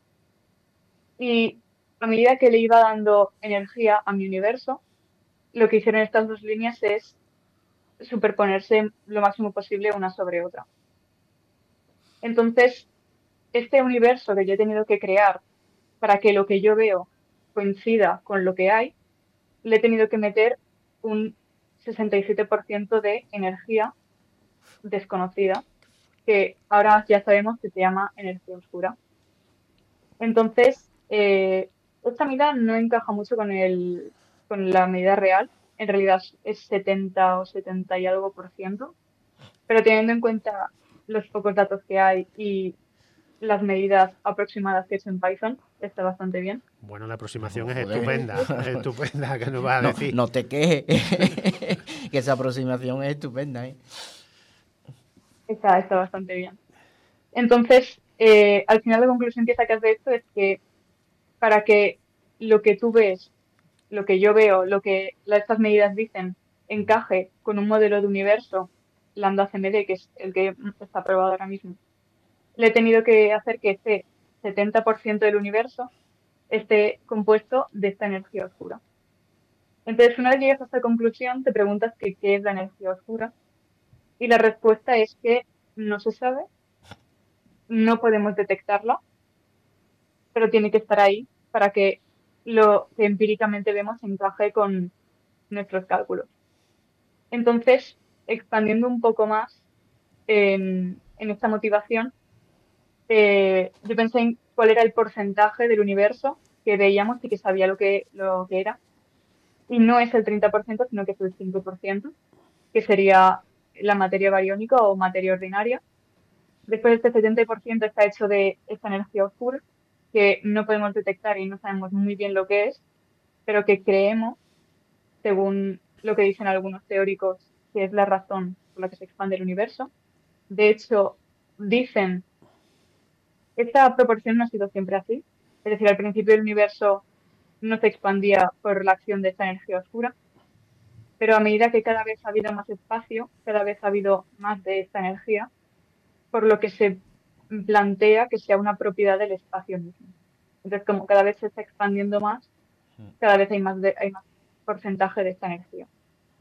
Y a medida que le iba dando energía a mi universo, lo que hicieron estas dos líneas es superponerse lo máximo posible una sobre otra. Entonces, este universo que yo he tenido que crear para que lo que yo veo coincida con lo que hay, le he tenido que meter un sesenta y siete por ciento de energía desconocida, que ahora ya sabemos que se llama energía oscura. Entonces, eh, esta medida no encaja mucho con, el, con la medida real. En realidad es setenta o setenta y algo por ciento. Pero teniendo en cuenta los pocos datos que hay y las medidas aproximadas que he hecho en Python, está bastante bien.
Bueno, la aproximación es estupenda, es estupenda, que nos vas a
no,
decir.
No te quejes, que esa aproximación es estupenda, ¿eh?
Está, está bastante bien. Entonces, eh, al final la conclusión que sacas de esto es que para que lo que tú ves, lo que yo veo, lo que estas medidas dicen, encaje con un modelo de universo lambda C M D, que es el que está aprobado ahora mismo, le he tenido que hacer que este setenta por ciento del universo esté compuesto de esta energía oscura. Entonces, una vez llegas a esta conclusión, te preguntas que qué es la energía oscura y la respuesta es que no se sabe, no podemos detectarla, pero tiene que estar ahí para que lo que empíricamente vemos encaje con nuestros cálculos. Entonces, expandiendo un poco más en, en esta motivación, eh, yo pensé en cuál era el porcentaje del universo que veíamos y que sabía lo que, lo que era. Y no es el treinta por ciento, sino que es el cinco por ciento, que sería la materia bariónica o materia ordinaria. Después este setenta por ciento está hecho de esta energía oscura, que no podemos detectar y no sabemos muy bien lo que es, pero que creemos, según lo que dicen algunos teóricos, que es la razón por la que se expande el universo. De hecho, dicen, esta proporción no ha sido siempre así. Es decir, al principio del universo no se expandía por la acción de esta energía oscura, pero a medida que cada vez ha habido más espacio, cada vez ha habido más de esta energía, por lo que se plantea que sea una propiedad del espacio mismo. Entonces, como cada vez se está expandiendo más, cada vez hay más, de, hay más porcentaje de esta energía.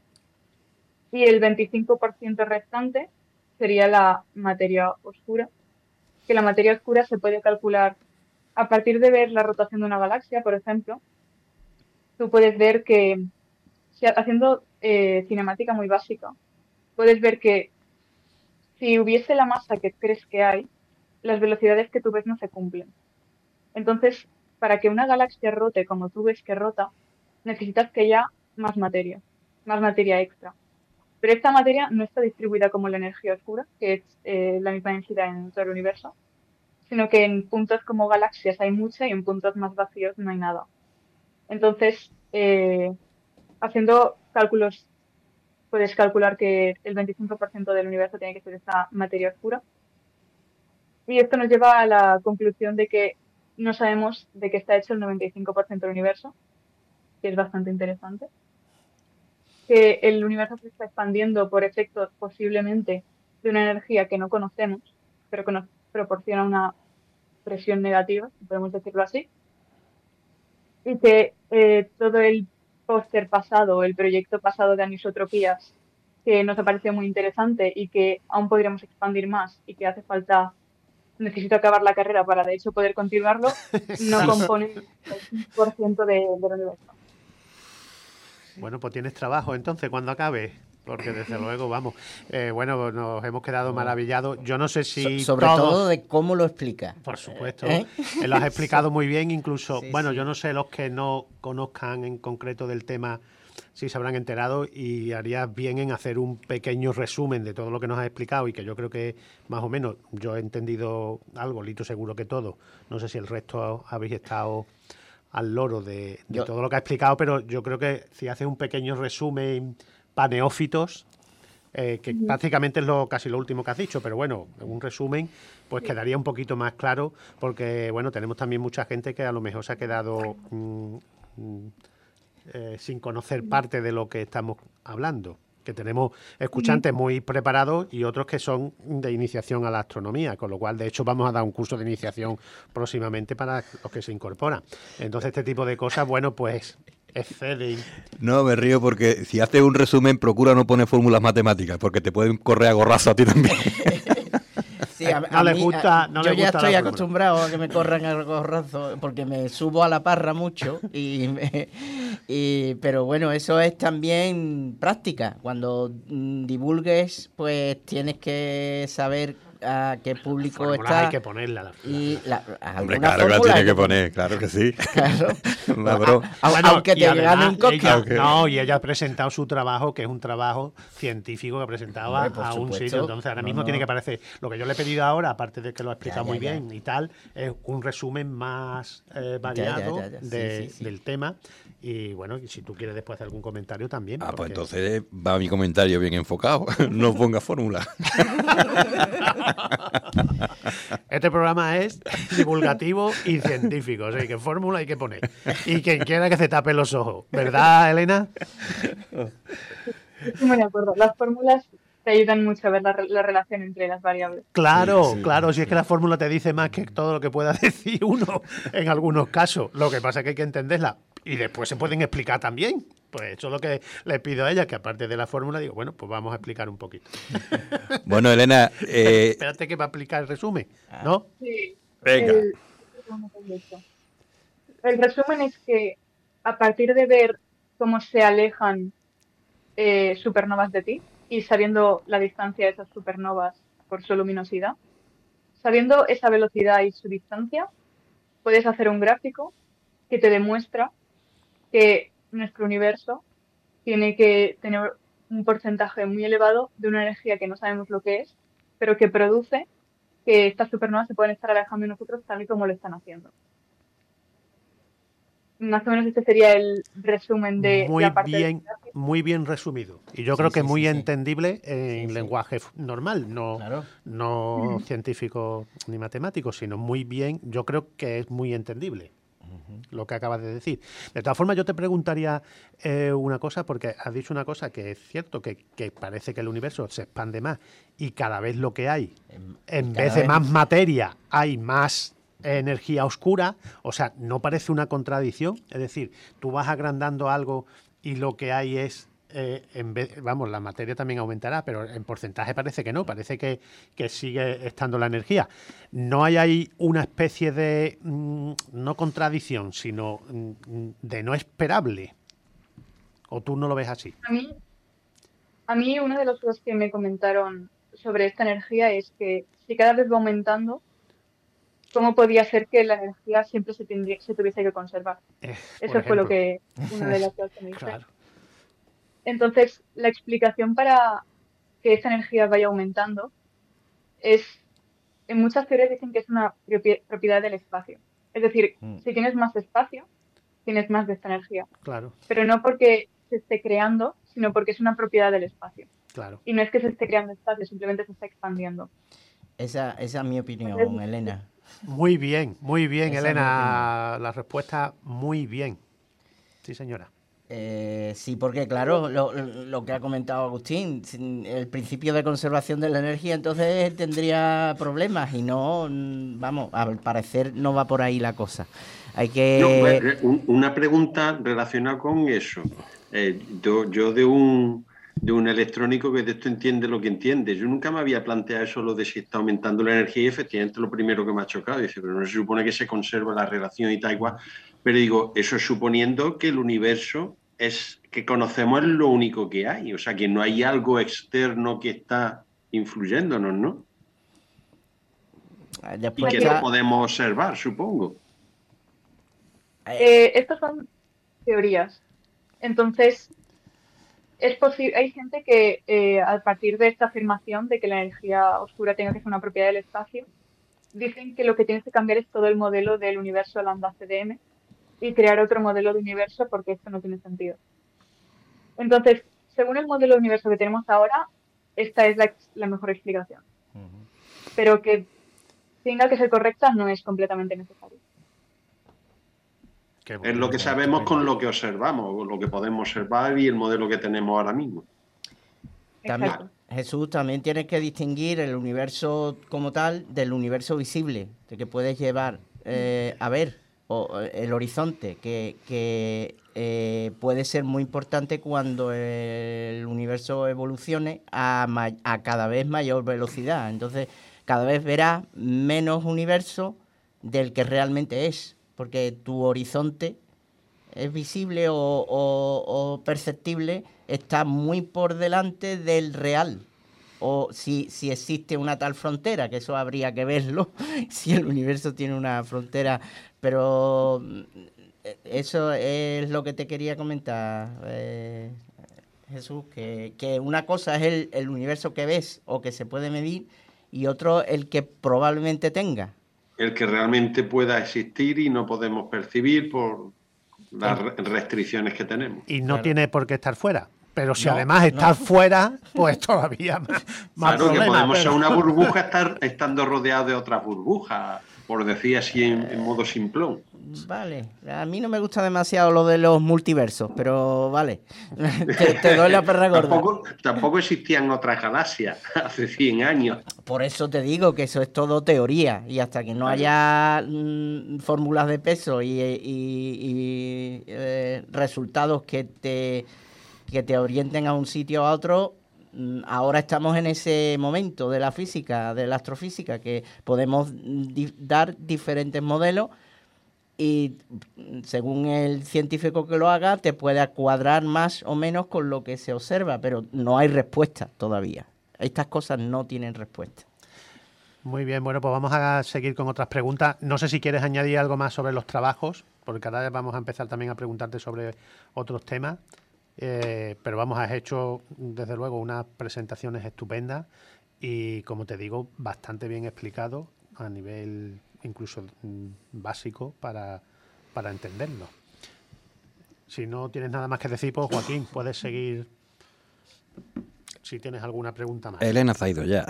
Y el veinticinco por ciento restante sería la materia oscura, que la materia oscura se puede calcular a partir de ver la rotación de una galaxia, por ejemplo. Tú puedes ver que, haciendo eh, cinemática muy básica, puedes ver que si hubiese la masa que crees que hay, las velocidades que tú ves no se cumplen. Entonces, para que una galaxia rote como tú ves que rota, necesitas que haya más materia, más materia extra. Pero esta materia no está distribuida como la energía oscura, que es eh, la misma densidad en todo el universo, sino que en puntos como galaxias hay mucha y en puntos más vacíos no hay nada. Entonces, eh, haciendo cálculos, puedes calcular que el veinticinco por ciento del universo tiene que ser esta materia oscura. Y esto nos lleva a la conclusión de que no sabemos de qué está hecho el noventa y cinco por ciento del universo, que es bastante interesante. Que el universo se está expandiendo por efectos posiblemente de una energía que no conocemos, pero que nos proporciona una presión negativa, si podemos decirlo así. Y que eh, todo el póster pasado, el proyecto pasado de anisotropías, que nos ha parecido muy interesante y que aún podríamos expandir más y que hace falta, necesito acabar la carrera para de hecho poder continuarlo, no compone el cinco por ciento de, del universo.
Bueno, pues tienes trabajo entonces cuando acabe. porque desde luego, vamos, eh, bueno, nos hemos quedado maravillados. Yo no sé si
so, sobre
todos,
todo de cómo lo explica.
Por supuesto,
¿Eh?
lo has explicado muy bien, incluso,
Sí,
bueno,
sí.
yo no sé los que no conozcan en concreto del tema, si se habrán enterado, y harías bien en hacer un pequeño resumen de todo lo que nos has explicado y que yo creo que más o menos yo he entendido algo, Lito seguro que todo. No sé si el resto habéis estado al loro de, de
Yo-
todo lo que ha explicado, pero yo creo que si haces un pequeño resumen para neófitos, eh, que prácticamente es lo casi lo último que has dicho, pero bueno, un resumen pues quedaría un poquito más claro, porque bueno, tenemos también mucha gente que a lo mejor se ha quedado mm, mm, eh, sin conocer parte de lo que estamos hablando, que tenemos escuchantes muy preparados y otros que son de iniciación a la astronomía, con lo cual de hecho vamos a dar un curso de iniciación próximamente para los que se incorporan. Entonces este tipo de cosas, bueno, pues exceden.
No, me río porque si haces un resumen, procura no poner fórmulas matemáticas, porque te pueden correr a gorrazo a ti también.
Sí, a,
No
a
le
mí,
gusta-
a-
no
yo
le
ya
gusta la
estoy
fórmula.
acostumbrado a que me corran el gorrazo porque me subo a la parra mucho y, me- y- pero bueno, eso es también práctica. Cuando mm, divulgues, pues tienes que saber a qué público
Fórmulas
está
hay que ponerla. La,
y la,
Hombre,
alguna
claro que la
fórmula
tiene
hay
que poner, claro que sí.
Claro.
Una broma.
A-
Bueno,
aunque
y
te
además
gane un Cosca.
ella- No, y ella ha presentado su trabajo, que es un trabajo científico que presentaba
Hombre, por
a un
supuesto.
sitio. Entonces, ahora
No,
mismo
no.
tiene que aparecer. Lo que yo le he pedido ahora, aparte de que lo ha explicado
Ya,
muy
ya, ya.
bien y tal, es un resumen más eh, variado
ya, ya. Sí,
de-
sí, sí.
del tema. Y bueno, y si tú quieres después hacer algún comentario también.
Ah, pues
porque-
entonces va mi comentario bien enfocado. No ponga fórmula.
Este programa es divulgativo y científico, o sea, que fórmula hay que poner. Y quien quiera que se tape los ojos. ¿Verdad, Elena?
Estoy muy de acuerdo. Las fórmulas te ayudan mucho a ver la, re- la relación entre las variables.
Claro,
Sí, sí,
claro, si
sí.
es que la fórmula te dice más que todo lo que pueda decir uno en algunos casos. Lo que pasa es que hay que entenderla. Y después se pueden explicar también. Pues eso es lo que le pido a ella, que aparte de la fórmula, digo, bueno, pues vamos a explicar un poquito.
Bueno, Elena, eh,
Espérate que va a explicar el resumen, ¿no?
Sí,
venga.
El, el resumen es que a partir de ver cómo se alejan eh, supernovas de ti y sabiendo la distancia de esas supernovas por su luminosidad, sabiendo esa velocidad y su distancia, puedes hacer un gráfico que te demuestra que nuestro universo tiene que tener un porcentaje muy elevado de una energía que no sabemos lo que es, pero que produce que estas supernovas se pueden estar alejando de nosotros tal y como lo están haciendo. Más o menos este sería el resumen de
Muy
la parte del
bien,
gráfico.
muy bien resumido. Y yo
Sí,
creo que
sí,
muy
sí, sí.
entendible en
Sí, sí.
lenguaje f- normal, no,
Claro.
no científico ni matemático, sino muy bien, yo creo que es muy entendible lo que acabas de decir. De todas formas, yo te preguntaría eh, una cosa, porque has dicho una cosa que es cierto, que, que parece que el universo se expande más y cada vez lo que hay, en
cada
vez de
vez-
más materia, hay más energía oscura. O sea, no parece una contradicción. Es decir, tú vas agrandando algo y lo que hay es, eh, en vez, vamos, la materia también aumentará, pero en porcentaje parece que no, parece que, que sigue estando la energía. No hay ahí una especie de, mm, no contradicción, sino mm, de no esperable. ¿O tú no lo ves así?
A mí, a mí una de las cosas que me comentaron sobre esta energía es que si cada vez va aumentando, ¿cómo podía ser que la energía siempre se, tendría, se tuviese que conservar?
Eh,
Eso
por
fue lo
ejemplo.
que, una de las cosas que me dijeron.
Claro.
Entonces, la explicación para que esta energía vaya aumentando es, en muchas teorías dicen que es una propi- propiedad del espacio. Es decir,
Mm.
si tienes más espacio, tienes más de esta energía.
Claro,
Pero no porque se esté creando, sino porque es una propiedad del espacio.
claro.
Y no es que se esté creando espacio, simplemente se está expandiendo.
Esa, esa es mi opinión, Elena.
Muy bien, muy bien,
Esa es mi
Elena. La respuesta, muy bien. Sí, señora.
Eh, sí, porque claro, lo, lo que ha comentado Agustín, sin el principio de conservación de la energía, entonces tendría problemas y no, mm, vamos, al parecer no va por ahí la cosa. Hay que...
No, bueno, un- una pregunta relacionada con eso. Eh, yo, yo de un de un electrónico que de esto entiende lo que entiende. Yo nunca me había planteado eso, lo de si está aumentando la energía, y efectivamente lo primero que me ha chocado, dice, pero no se supone que se conserva la relación y tal igual. Pero digo, eso es suponiendo que el universo es que conocemos es lo único que hay. O sea, que no hay algo externo que está influyéndonos, ¿no?
Después
y que
ya...
no podemos observar, supongo.
Eh, estas son teorías. Entonces, es posible, hay gente que eh, a partir de esta afirmación de que la energía oscura tenga que ser una propiedad del espacio, dicen que lo que tienes que cambiar es todo el modelo del universo lambda C D M y crear otro modelo de universo porque esto no tiene sentido. Entonces, según el modelo de universo que tenemos ahora, esta es la, la mejor explicación. Uh-huh. Pero que tenga que ser correcta no es completamente necesario.
Es lo que sabemos con lo que observamos, lo que podemos observar y el modelo que tenemos ahora mismo.
También, Jesús, también tienes que distinguir el universo como tal del universo visible, de que puedes llevar eh, a ver, o el horizonte, que, que eh, puede ser muy importante cuando el universo evolucione a, a cada vez mayor velocidad. Entonces, cada vez verás menos universo del que realmente es, porque tu horizonte es visible o, o, o perceptible, está muy por delante del real. O si, si existe una tal frontera, que eso habría que verlo, si el universo tiene una frontera. Pero eso es lo que te quería comentar, eh, Jesús, que, que una cosa es el, el universo que ves o que se puede medir y otro el que probablemente tenga.
El que realmente pueda existir y no podemos percibir por las restricciones que tenemos.
Y no
claro.
tiene por qué estar fuera. Pero si
no,
además estás no. fuera, pues todavía más, más
claro,
problema,
que podemos
pero...
ser una burbuja estar, estando rodeados de otras burbujas, por decir así en, en modo simplón.
Vale, a mí no me gusta demasiado lo de los multiversos, pero vale, te, te doy la perra gorda.
Tampoco, tampoco existían otras galaxias hace cien años.
Por eso te digo que eso es todo teoría, y hasta que no claro. haya mmm, fórmulas de peso y, y, y eh, resultados que te, que te orienten a un sitio o a otro, ahora estamos en ese momento de la física, de la astrofísica, que podemos di- dar diferentes modelos y según el científico que lo haga te puede cuadrar más o menos con lo que se observa, pero no hay respuesta todavía. Estas cosas no tienen respuesta.
Muy bien, bueno, pues vamos a seguir con otras preguntas. No sé si quieres añadir algo más sobre los trabajos, porque cada vez vamos a empezar también a preguntarte sobre otros temas. Eh, pero vamos, has hecho desde luego unas presentaciones estupendas y, como te digo, bastante bien explicado a nivel incluso mm, básico para, para entenderlo. Si no tienes nada más que decir, pues Joaquín, puedes seguir si tienes alguna pregunta más.
Elena se ha ido ya.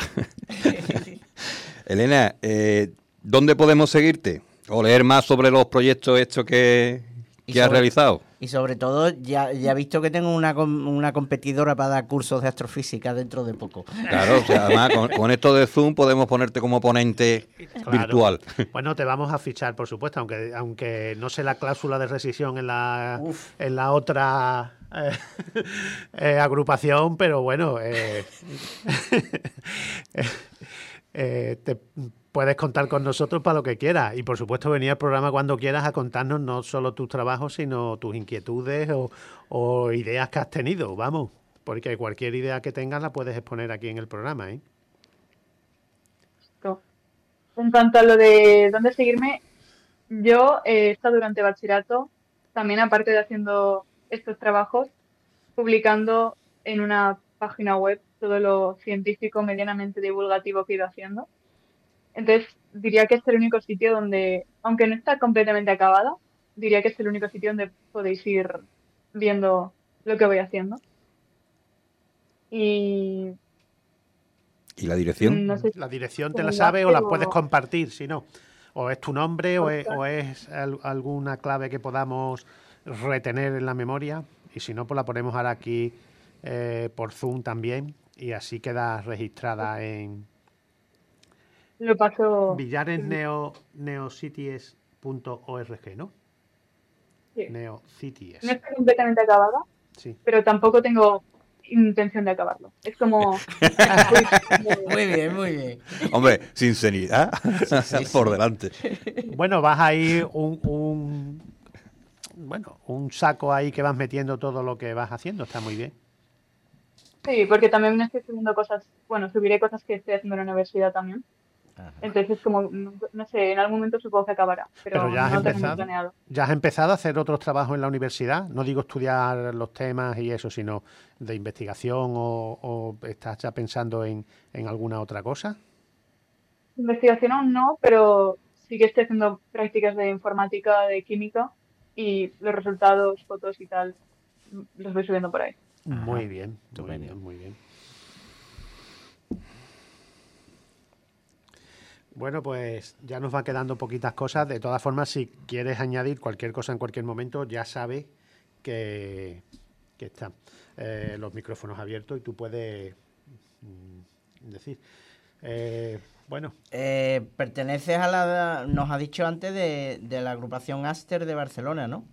Elena, eh, ¿dónde podemos seguirte? O leer más sobre los proyectos estos que, que has realizado.
Y sobre todo, ya, ya he visto que tengo una, una competidora para dar cursos de astrofísica dentro de poco.
Claro, o sea, además con, con esto de Zoom podemos ponerte como ponente claro. virtual.
Bueno, te vamos a fichar, por supuesto, aunque aunque no sé la cláusula de rescisión en la, en la otra eh, eh, agrupación, pero bueno, eh, eh, te... puedes contar con nosotros para lo que quieras y, por supuesto, venir al programa cuando quieras a contarnos no solo tus trabajos, sino tus inquietudes o, o ideas que has tenido, vamos, porque cualquier idea que tengas la puedes exponer aquí en el programa, ¿eh?
En cuanto a lo de dónde seguirme, yo he estado durante bachillerato, también aparte de haciendo estos trabajos, publicando en una página web todo lo científico medianamente divulgativo que he ido haciendo. Entonces, diría que es el único sitio donde, aunque no está completamente acabada, diría que es el único sitio donde podéis ir viendo lo que voy haciendo. Y...
¿Y la dirección?
No sé si
¿La dirección te la sabes o la puedes compartir, si no? ¿O es tu nombre o es, o es al, alguna clave que podamos retener en la memoria? Y si no, pues la ponemos ahora aquí eh, por Zoom también y así queda registrada en...
Lo paso...
Villares Neo, neocities punto org, ¿no?
Sí.
Neocities.
No está completamente acabada,
sí.
Pero tampoco tengo intención de acabarlo. Es como...
Muy bien, muy bien.
Hombre, sinceridad sí, sí, por
sí.
delante.
Bueno, vas a ir un, un, bueno, un saco ahí que vas metiendo todo lo que vas haciendo, está muy bien.
Sí, porque también estoy subiendo cosas, bueno, subiré cosas que estoy haciendo en la universidad también.
Ajá.
Entonces, como, no, no sé, en algún momento supongo que acabará, pero,
Pero ya has
no lo tengo muy
empezado,
planeado.
ya has empezado a hacer otros trabajos en la universidad. No digo estudiar los temas y eso, sino de investigación o, o estás ya pensando en, en alguna otra cosa.
Investigación aún no, pero sí que estoy haciendo prácticas de informática, de química, y los resultados, fotos y tal, mm, los voy subiendo por ahí.
Muy
Ajá,
bien, muy
estupendo.
bien, muy bien. Bueno, pues ya nos van quedando poquitas cosas. De todas formas, si quieres añadir cualquier cosa en cualquier momento, ya sabes que, que están eh, los micrófonos abiertos y tú puedes mm, decir. Eh, bueno,
Eh, perteneces a la, nos ha dicho antes, de, de la agrupación Aster de Barcelona, ¿no?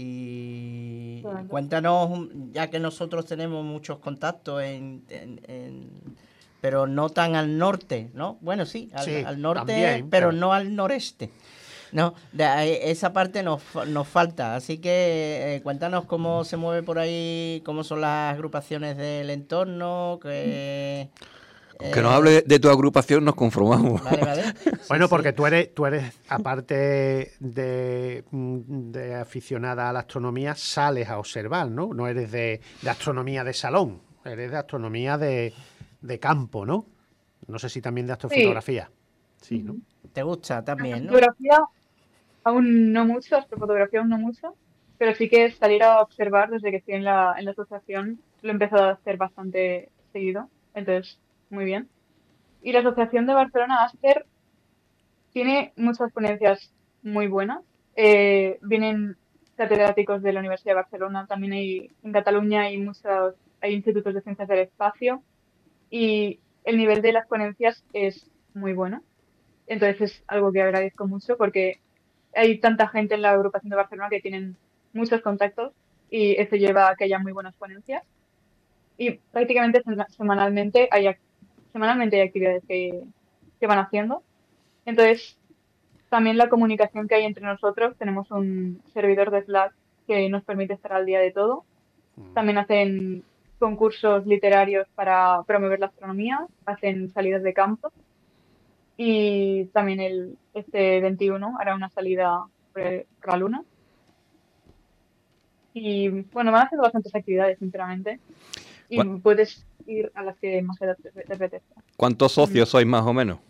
Y
Claro.
cuéntanos, un- ya que nosotros tenemos muchos contactos en, en- en- pero no tan al norte, ¿no? Bueno, sí, al,
Sí,
al norte,
también,
pero,
pero-
no al noreste. No, de ahí- esa parte nos, fa- nos falta, así que eh, cuéntanos cómo se mueve por ahí, cómo son las agrupaciones del entorno, que...
Que nos
eh,
hable de, de tu agrupación, nos conformamos.
Vale, vale. Sí,
bueno,
sí.
porque tú eres, tú eres, aparte de, mm, de aficionada a la astronomía, sales a observar, ¿no? No eres de, de astronomía de salón, eres de astronomía de, de campo, ¿no? No sé si también de
Sí,
astrofotografía. Sí, ¿no?
¿Te gusta también, no?
fotografía aún no mucho, astrofotografía aún no mucho, pero sí que salir a observar desde que estoy en la, en la asociación lo he empezado a hacer bastante seguido, entonces, muy bien. Y la Asociación de Barcelona Aster tiene muchas ponencias muy buenas. Eh, vienen catedráticos de la Universidad de Barcelona, también hay en Cataluña hay muchos, hay institutos de ciencias del espacio y el nivel de las ponencias es muy bueno. Entonces es algo que agradezco mucho porque hay tanta gente en la agrupación de Barcelona que tienen muchos contactos y eso lleva a que haya muy buenas ponencias. Y prácticamente sema- semanalmente hay, ac- semanalmente hay actividades que, que van haciendo. Entonces, también la comunicación que hay entre nosotros, tenemos un servidor de Slack que nos permite estar al día de todo. También hacen concursos literarios para promover la astronomía, hacen salidas de campo y también el este veintiuno hará una salida por el- por la luna. Y bueno, van haciendo bastantes actividades, sinceramente, y
¿Cuá-
puedes ir a las que más te, te- te apetezca.
¿Cuántos socios sois más o menos?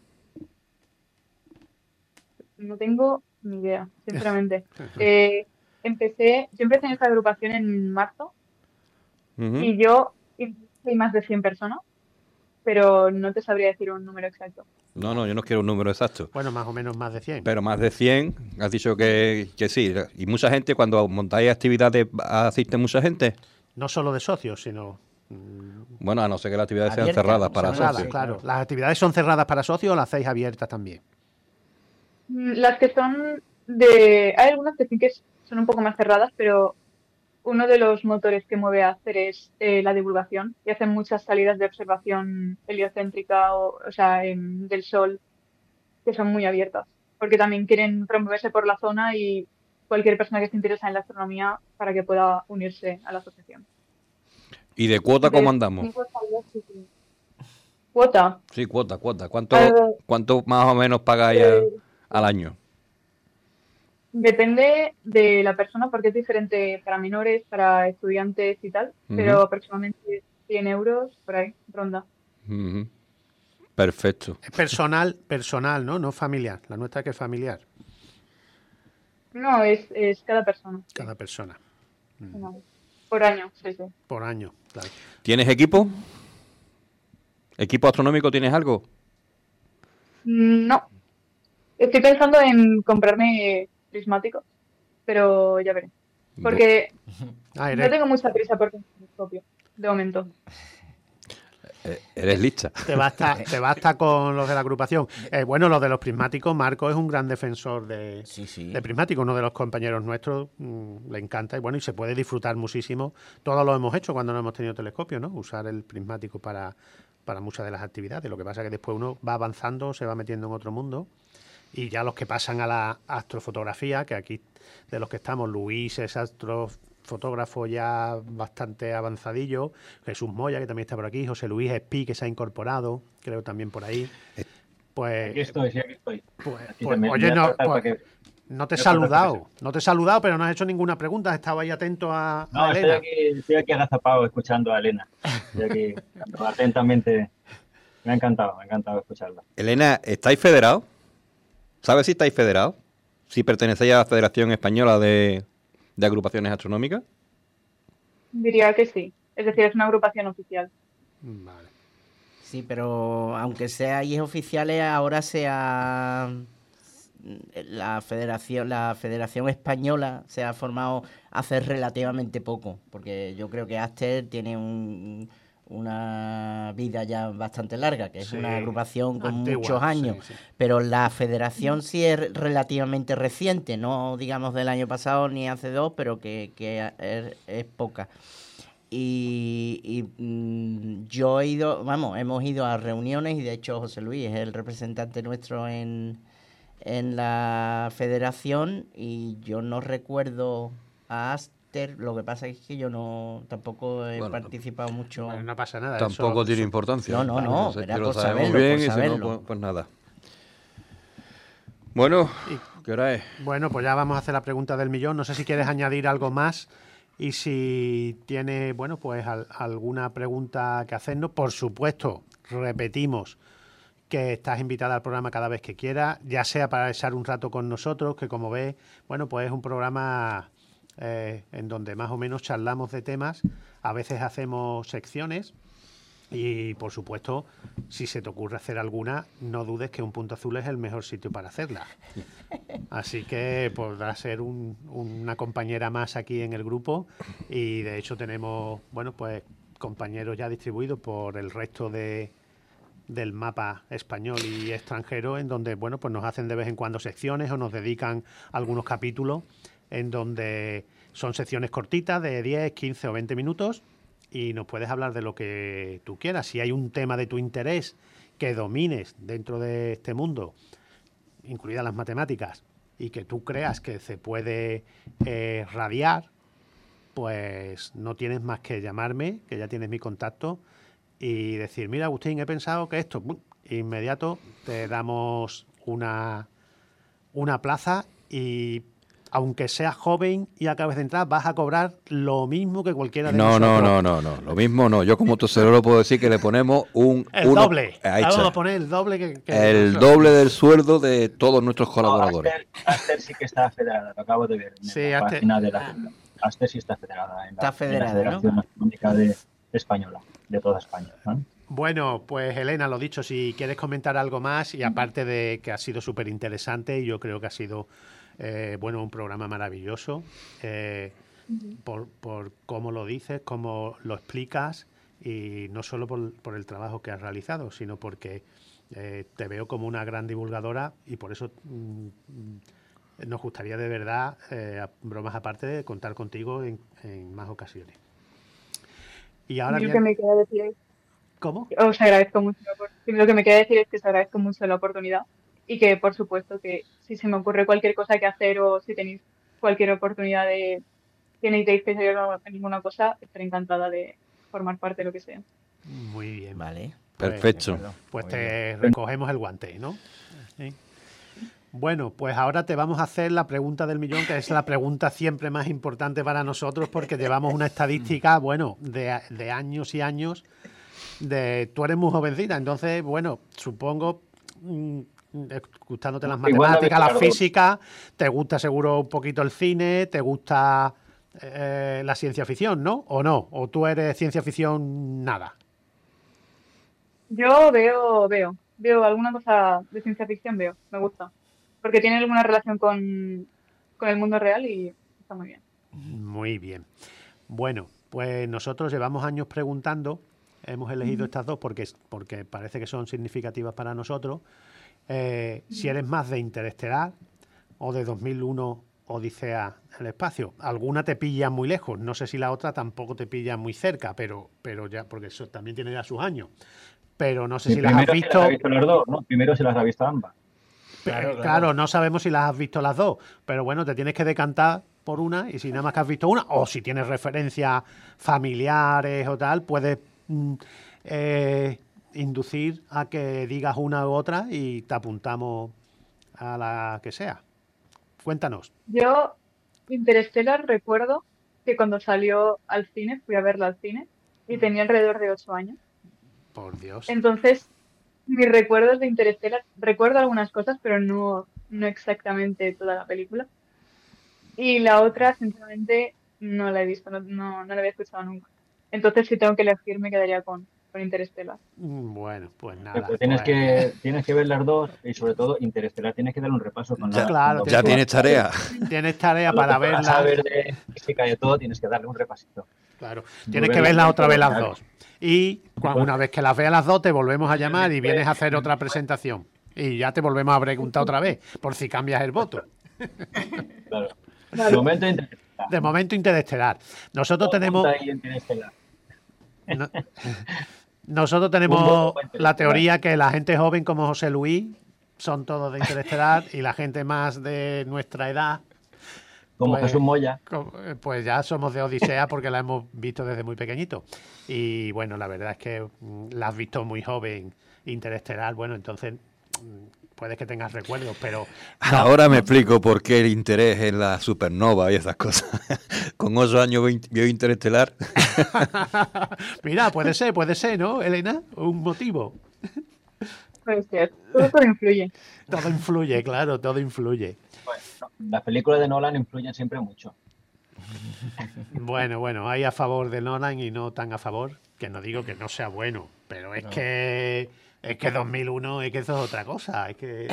No tengo ni idea, sinceramente. Eh, empecé, yo empecé en esta agrupación en marzo
Ujú.
y yo hay más de cien personas, pero no te sabría decir un número exacto.
No, no, yo no quiero un número exacto.
Bueno, más o menos más de cien.
Pero más de cien, has dicho que, que sí. Y mucha gente, cuando montáis actividades, asiste mucha gente.
No solo de socios, sino mm,
Bueno, a no ser que las actividades sean
Abierta,
cerradas para
cerradas,
cerradas,
socios.
claro.
claro.
¿Las actividades son cerradas para socios o las hacéis abiertas también?
Mm, Las que son de... Hay algunas que sí que son un poco más cerradas, pero uno de los motores que mueve a Aster es eh, la divulgación y hacen muchas salidas de observación heliocéntrica o, o sea, em, del Sol que son muy abiertas, porque también quieren promoverse por la zona y cualquier persona que esté interesada en la astronomía para que pueda unirse a la asociación.
¿Y de cuota cómo
Entonces,
andamos?
cinco salidas, sí, sí. Cuota.
Sí, cuota, cuota. ¿Cuánto,
Eh,
cuánto más o menos pagáis a- al año?
Depende de la persona porque es diferente para menores, para estudiantes y tal, pero
Ujú.
aproximadamente cien euros por ahí, ronda.
Ujú. Perfecto.
Es personal, personal, ¿no? No familiar. La nuestra que es familiar,
No, es, es cada persona. Sí.
cada persona,
No, por año, sí, sí.
por año, claro.
¿Tienes equipo? ¿Equipo astronómico tienes algo?
No, estoy pensando en comprarme prismáticos, pero ya veré. Porque
Ah,
no
eres,
tengo mucha prisa por un telescopio, de momento.
Eh, Eres lista.
te basta, te basta con los de la agrupación. Eh, bueno, los de los prismáticos, Marco es un gran defensor de,
Sí, sí.
de prismáticos, uno de los compañeros nuestros, mm, le encanta y bueno, y se puede disfrutar muchísimo. Todos lo hemos hecho cuando no hemos tenido telescopio, ¿no? Usar el prismático para, para muchas de las actividades. Lo que pasa es que después uno va avanzando, se va metiendo en otro mundo y ya los que pasan a la astrofotografía, que aquí de los que estamos, Luis es astrofotógrafo ya bastante avanzadillo, Jesús Moya, que también está por aquí, José Luis Espí, que se ha incorporado, creo también por ahí. Pues,
aquí estoy, sí, aquí estoy.
Pues,
aquí
pues,
también,
oye, no, pues,
que,
no te he saludado, no te he saludado, pero no has hecho ninguna pregunta, has estado ahí atento a,
no,
a Elena.
Estoy aquí, estoy aquí agazapado escuchando a Elena, estoy aquí atentamente, me ha encantado, me ha encantado escucharla.
Elena, ¿estáis federados? ¿Sabes si estáis federados? ¿Si pertenecéis a la Federación Española de, de Agrupaciones Astronómicas?
Diría que sí, es decir, es una agrupación oficial.
Vale.
Sí, pero aunque seáis oficiales, ahora sea la federación, la Federación Española se ha formado hace relativamente poco, porque yo creo que Aster tiene un, una vida ya bastante larga, que es sí, una agrupación con antigua, muchos años, sí, sí. Pero la federación sí es relativamente reciente, no digamos del año pasado ni hace dos, pero que, que es, es poca. Y, y mmm, yo he ido, vamos, hemos ido a reuniones y de hecho José Luis es el representante nuestro en, en la federación y yo no recuerdo a Aster, lo que pasa es que yo no tampoco he bueno, participado mucho.
Bueno, no pasa nada.
Tampoco
eso,
tiene importancia.
No, no, no,
no sé,
era
que
por
lo sabemos
saberlo,
bien
por
y
saberlo.
si no, pues, pues nada. Bueno, ¿qué hora es?
Bueno, pues ya vamos a hacer la pregunta del millón. No sé si quieres añadir algo más. Y si tiene, bueno, pues al, alguna pregunta que hacernos, por supuesto, repetimos que estás invitada al programa cada vez que quieras, ya sea para echar un rato con nosotros, que como ves, bueno, pues es un programa eh, en donde más o menos charlamos de temas, a veces hacemos secciones y, por supuesto, si se te ocurre hacer alguna, no dudes que Un Punto Azul es el mejor sitio para hacerla. Así que podrá ser un, una compañera más aquí en el grupo y, de hecho, tenemos, bueno, pues compañeros ya distribuidos por el resto de, del mapa español y extranjero, en donde, bueno, pues nos hacen de vez en cuando secciones o nos dedican algunos capítulos en donde son secciones cortitas de diez, quince o veinte minutos y nos puedes hablar de lo que tú quieras. Si hay un tema de tu interés que domines dentro de este mundo, incluidas las matemáticas, y que tú creas que se puede eh, radiar, pues no tienes más que llamarme, que ya tienes mi contacto, y decir, mira, Agustín, he pensado que esto, ¡bum!, inmediato te damos una, una plaza y aunque seas joven y acabes de entrar, vas a cobrar lo mismo que cualquiera de
no,
nosotros.
No, no, no, no, lo mismo no. Yo como tesorero puedo decir que le ponemos un...
El
uno,
doble. Vamos a poner el doble que... que
el doble del sueldo de todos nuestros colaboradores.
No, Aster, Aster sí que está federada, lo acabo de ver en
sí,
la
Aster,
página de la... Aster sí está federada en la,
está federada,
en la Federación
¿no?
Astronómica de Española, de toda España, ¿no?
Bueno, pues Elena, lo dicho, si quieres comentar algo más, y aparte de que ha sido súper interesante, y yo creo que ha sido... Eh, bueno, un programa maravilloso eh, uh-huh. por, por cómo lo dices, cómo lo explicas y no solo por, por el trabajo que has realizado, sino porque eh, te veo como una gran divulgadora y por eso mm, nos gustaría de verdad, eh, bromas aparte, de contar contigo en, en más ocasiones. Y ahora
bien...
bien...
que me queda decir es...
¿Cómo?
Os agradezco mucho. Lo que me queda decir es que os agradezco mucho la oportunidad. Y que, por supuesto, que si se me ocurre cualquier cosa que hacer o si tenéis cualquier oportunidad de que necesitéis que se haga alguna cosa, estaré encantada de formar parte de lo que sea.
Muy bien.
Vale.
Perfecto.
Pues, pues te recogemos el guante, ¿no? ¿Sí? Bueno, pues ahora te vamos a hacer la pregunta del millón, que es la pregunta siempre más importante para nosotros porque llevamos una estadística, bueno, de, de años y años. De, tú eres muy jovencita, entonces, bueno, supongo... Mmm, gustándote las matemáticas, la física, te gusta seguro un poquito el cine, te gusta eh, la ciencia ficción, ¿no? ¿O no? ¿O tú eres ciencia ficción nada?
Yo veo, veo, veo alguna cosa de ciencia ficción, veo, me gusta. Porque tiene alguna relación con, con el mundo real y está muy bien.
Muy bien. Bueno, pues nosotros llevamos años preguntando, hemos elegido uh-huh. estas dos porque, porque parece que son significativas para nosotros. Eh, si eres más de Interestelar o de dos mil uno Odisea en el espacio. Alguna te pilla muy lejos, no sé si la otra tampoco te pilla muy cerca, pero, pero ya, porque eso también tiene ya sus años. Pero no sé si las has visto.
Si las has visto las dos, ¿no? Primero se las ha visto ambas.
Claro,
Claro,
claro.
claro.
no sabemos si las has visto las dos, pero bueno, te tienes que decantar por una y si nada más que has visto una, o si tienes referencias familiares o tal, puedes mm, eh, inducir a que digas una u otra y te apuntamos a la que sea. Cuéntanos.
Yo, Interstellar, recuerdo que cuando salió al cine, fui a verla al cine y tenía alrededor de ocho años.
Por Dios.
Entonces, mis recuerdos de Interstellar, recuerdo algunas cosas, pero no, no exactamente toda la película. Y la otra, sinceramente, no la he visto, no, no, no la había escuchado nunca. Entonces, si tengo que elegir, me quedaría con, con Interstellar.
Mm, Bueno, pues nada.
Pero tienes
pues-
que, tienes que ver las dos y sobre todo Interestelar, tienes que darle un repaso con
Ya,
Nolan.
Claro,
Con lo
ya
que
tienes
tú vas a
tarea.
saber-
Tienes tarea
con lo
para
que tú vas a
verla.
saber de física y de todo, tienes que darle un repasito.
Claro,
Muy
tienes que
bien,
verlas
muy
otra vez las
bien.
dos. Y cua- una vez que las veas las dos, te volvemos a llamar y vienes a hacer otra presentación. Y ya te volvemos a preguntar otra vez, por si cambias el voto.
Claro.
Vale.
De momento, Interestelar.
De momento, Interestelar. Nosotros
Todo
tenemos,
apunta ahí Interestelar.
no- nosotros
Un
tenemos
voto para
la
Interestelar.
teoría que la gente joven como José Luis son todos de Interestelar y la gente más de nuestra edad,
Como
Pues-
Jesús Moya.
co- pues ya somos de Odisea porque la hemos visto desde muy pequeñito. Y bueno, la verdad es que mm, la has visto muy joven, Interestelar. Bueno, entonces mm, puedes que tengas recuerdos, pero
Ahora me explico por qué el interés en la supernova y esas cosas. Con ocho años vio- vio Interestelar.
mira, puede ser, puede ser, ¿no, Elena? Un motivo.
Puede ser. Todo, todo influye.
Todo influye, claro, todo influye.
Bueno, las películas de Nolan influyen siempre mucho.
Bueno, bueno, hay a favor de Nolan y no tan a favor, que no digo que no sea bueno, pero es que es que dos mil uno es que eso es otra cosa, es que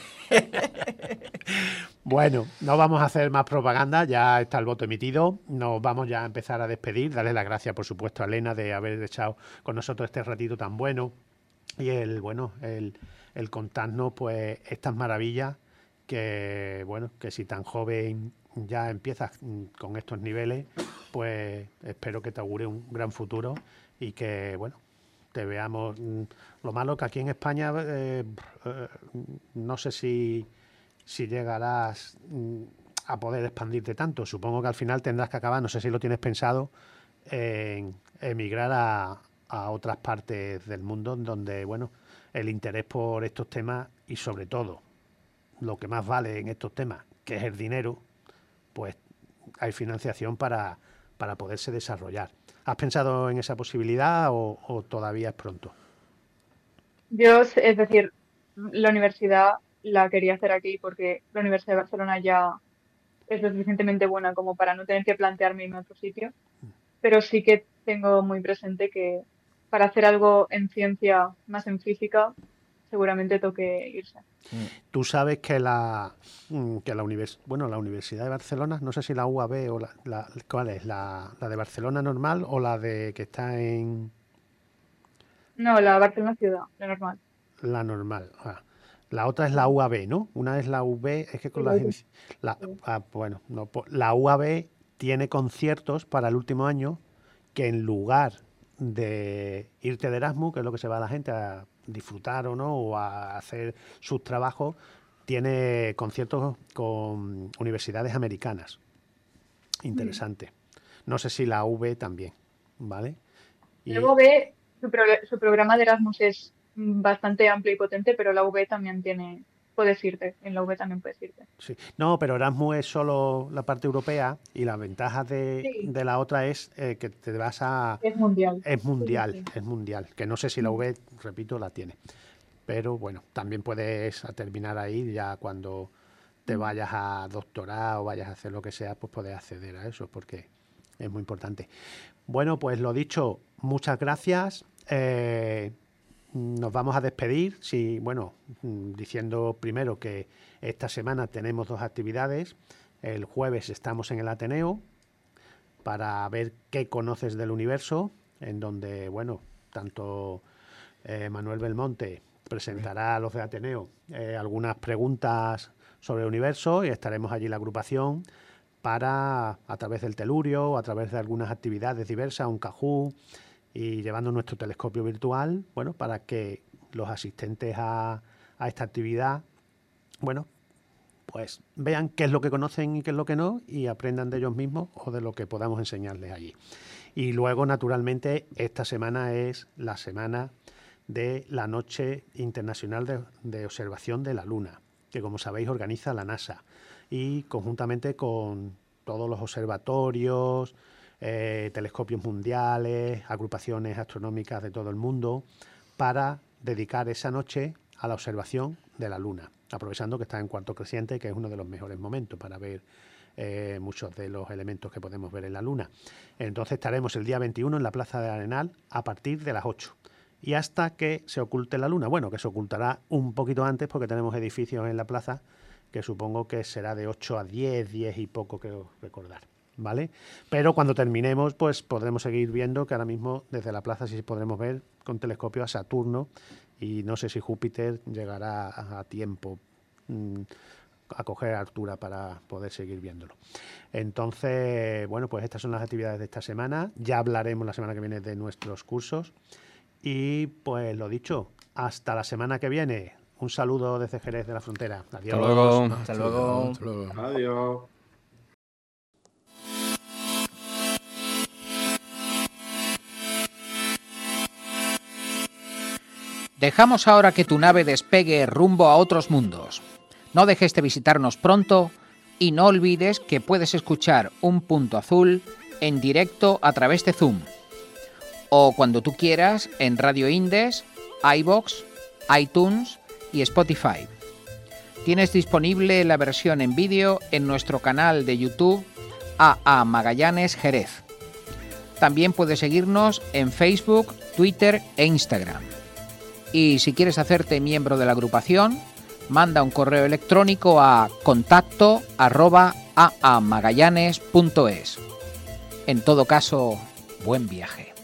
bueno, no vamos a hacer más propaganda, ya está el voto emitido, nos vamos ya a empezar a despedir, darle las gracias por supuesto a Elena de haber echado con nosotros este ratito tan bueno y el bueno, el, el contarnos pues estas maravillas que bueno, que si tan joven ya empiezas mm, con estos niveles, pues espero que te augure un gran futuro y que bueno, te veamos. mm, Lo malo que aquí en España eh, eh, no sé si, si llegarás mm, a poder expandirte tanto. Supongo que al final tendrás que acabar, no sé si lo tienes pensado, en emigrar a, a otras partes del mundo donde bueno, el interés por estos temas y sobre todo lo que más vale en estos temas, que es el dinero, pues hay financiación para, para poderse desarrollar. ¿Has pensado en esa posibilidad o, o todavía es pronto?
Yo, s- es decir, la universidad la quería hacer aquí porque la Universidad de Barcelona ya es lo suficientemente buena como para no tener que plantearme irme a otro sitio, pero sí que tengo muy presente que para hacer algo en ciencia, más en física, seguramente toque irse.
Tú sabes que la mm, que la univers bueno, la Universidad de Barcelona, no sé si la U A B o la, la- ¿cuál es? La, la de Barcelona normal o la de que está en
No, la Barcelona ciudad, la normal.
la normal. Ah, la otra es la U A B, ¿no? Una es la U B, es que con
Sí,
las
la U B.
inici- la,
Sí.
ah, bueno, no, po- la U A B tiene conciertos para el último año que en lugar de irte de Erasmus, que es lo que se va la gente a disfrutar o no, o a hacer sus trabajos, tiene conciertos con universidades americanas. Interesante. No sé si la U B también, ¿vale? Y,
La U B, su, pro- su programa de Erasmus es mm, bastante amplio y potente, pero la U B también tiene, puedes irte, en la U B también puedes irte.
sí. No, pero Erasmus es solo la parte europea y la ventaja de,
Sí.
de la otra es eh, que te vas a...
Es mundial.
Es mundial,
sí.
es mundial. Que no sé si la U B, repito, la tiene. Pero bueno, también puedes a terminar ahí ya cuando te vayas a doctorar o vayas a hacer lo que sea, pues puedes acceder a eso porque es muy importante. Bueno, pues lo dicho, muchas gracias. Eh, nos vamos a despedir. Sí, bueno, mm, diciendo primero que esta semana tenemos dos actividades. El jueves estamos en el Ateneo para ver qué conoces del universo, en donde, bueno, tanto eh, Manuel Belmonte presentará a los de Ateneo eh, algunas preguntas sobre el universo y estaremos allí la agrupación para, a través del telurio, a través de algunas actividades diversas, un cajú y llevando nuestro telescopio virtual, bueno, para que los asistentes a, a esta actividad bueno, pues vean qué es lo que conocen y qué es lo que no, y aprendan de ellos mismos o de lo que podamos enseñarles allí. Y luego, naturalmente, esta semana es la semana de la Noche Internacional de, de Observación de la Luna, que, como sabéis, organiza la NASA, y conjuntamente con todos los observatorios, eh, telescopios mundiales, agrupaciones astronómicas de todo el mundo, para dedicar esa noche a la observación de la Luna, aprovechando que está en cuarto creciente, que es uno de los mejores momentos para ver eh, muchos de los elementos que podemos ver en la Luna. Entonces estaremos el día veintiuno en la Plaza del Arenal a partir de las ocho. Y hasta que se oculte la Luna. Bueno, que se ocultará un poquito antes porque tenemos edificios en la plaza que supongo que será de ocho a diez, diez y poco, creo recordar, ¿vale? Pero cuando terminemos, pues podremos seguir viendo, que ahora mismo desde la plaza sí podremos ver con telescopio a Saturno, y no sé si Júpiter llegará a, a tiempo mmm, a coger altura para poder seguir viéndolo. Entonces, bueno, pues estas son las actividades de esta semana. Ya hablaremos la semana que viene de nuestros cursos. Y pues lo dicho, hasta la semana que viene. Un saludo desde Jerez de la Frontera. Adiós.
Hasta luego.
Hasta luego.
Hasta luego.
Adiós.
Dejamos ahora que tu nave despegue rumbo a otros mundos. No dejes de visitarnos pronto y no olvides que puedes escuchar Un Punto Azul en directo a través de Zoom, o cuando tú quieras en Radio Indes, iVoox, iTunes y Spotify. Tienes disponible la versión en vídeo en nuestro canal de YouTube A A Magallanes Jerez. También puedes seguirnos en Facebook, Twitter e Instagram. Y si quieres hacerte miembro de la agrupación, manda un correo electrónico a contacto arroba aamagallanes punto es. En todo caso, buen viaje.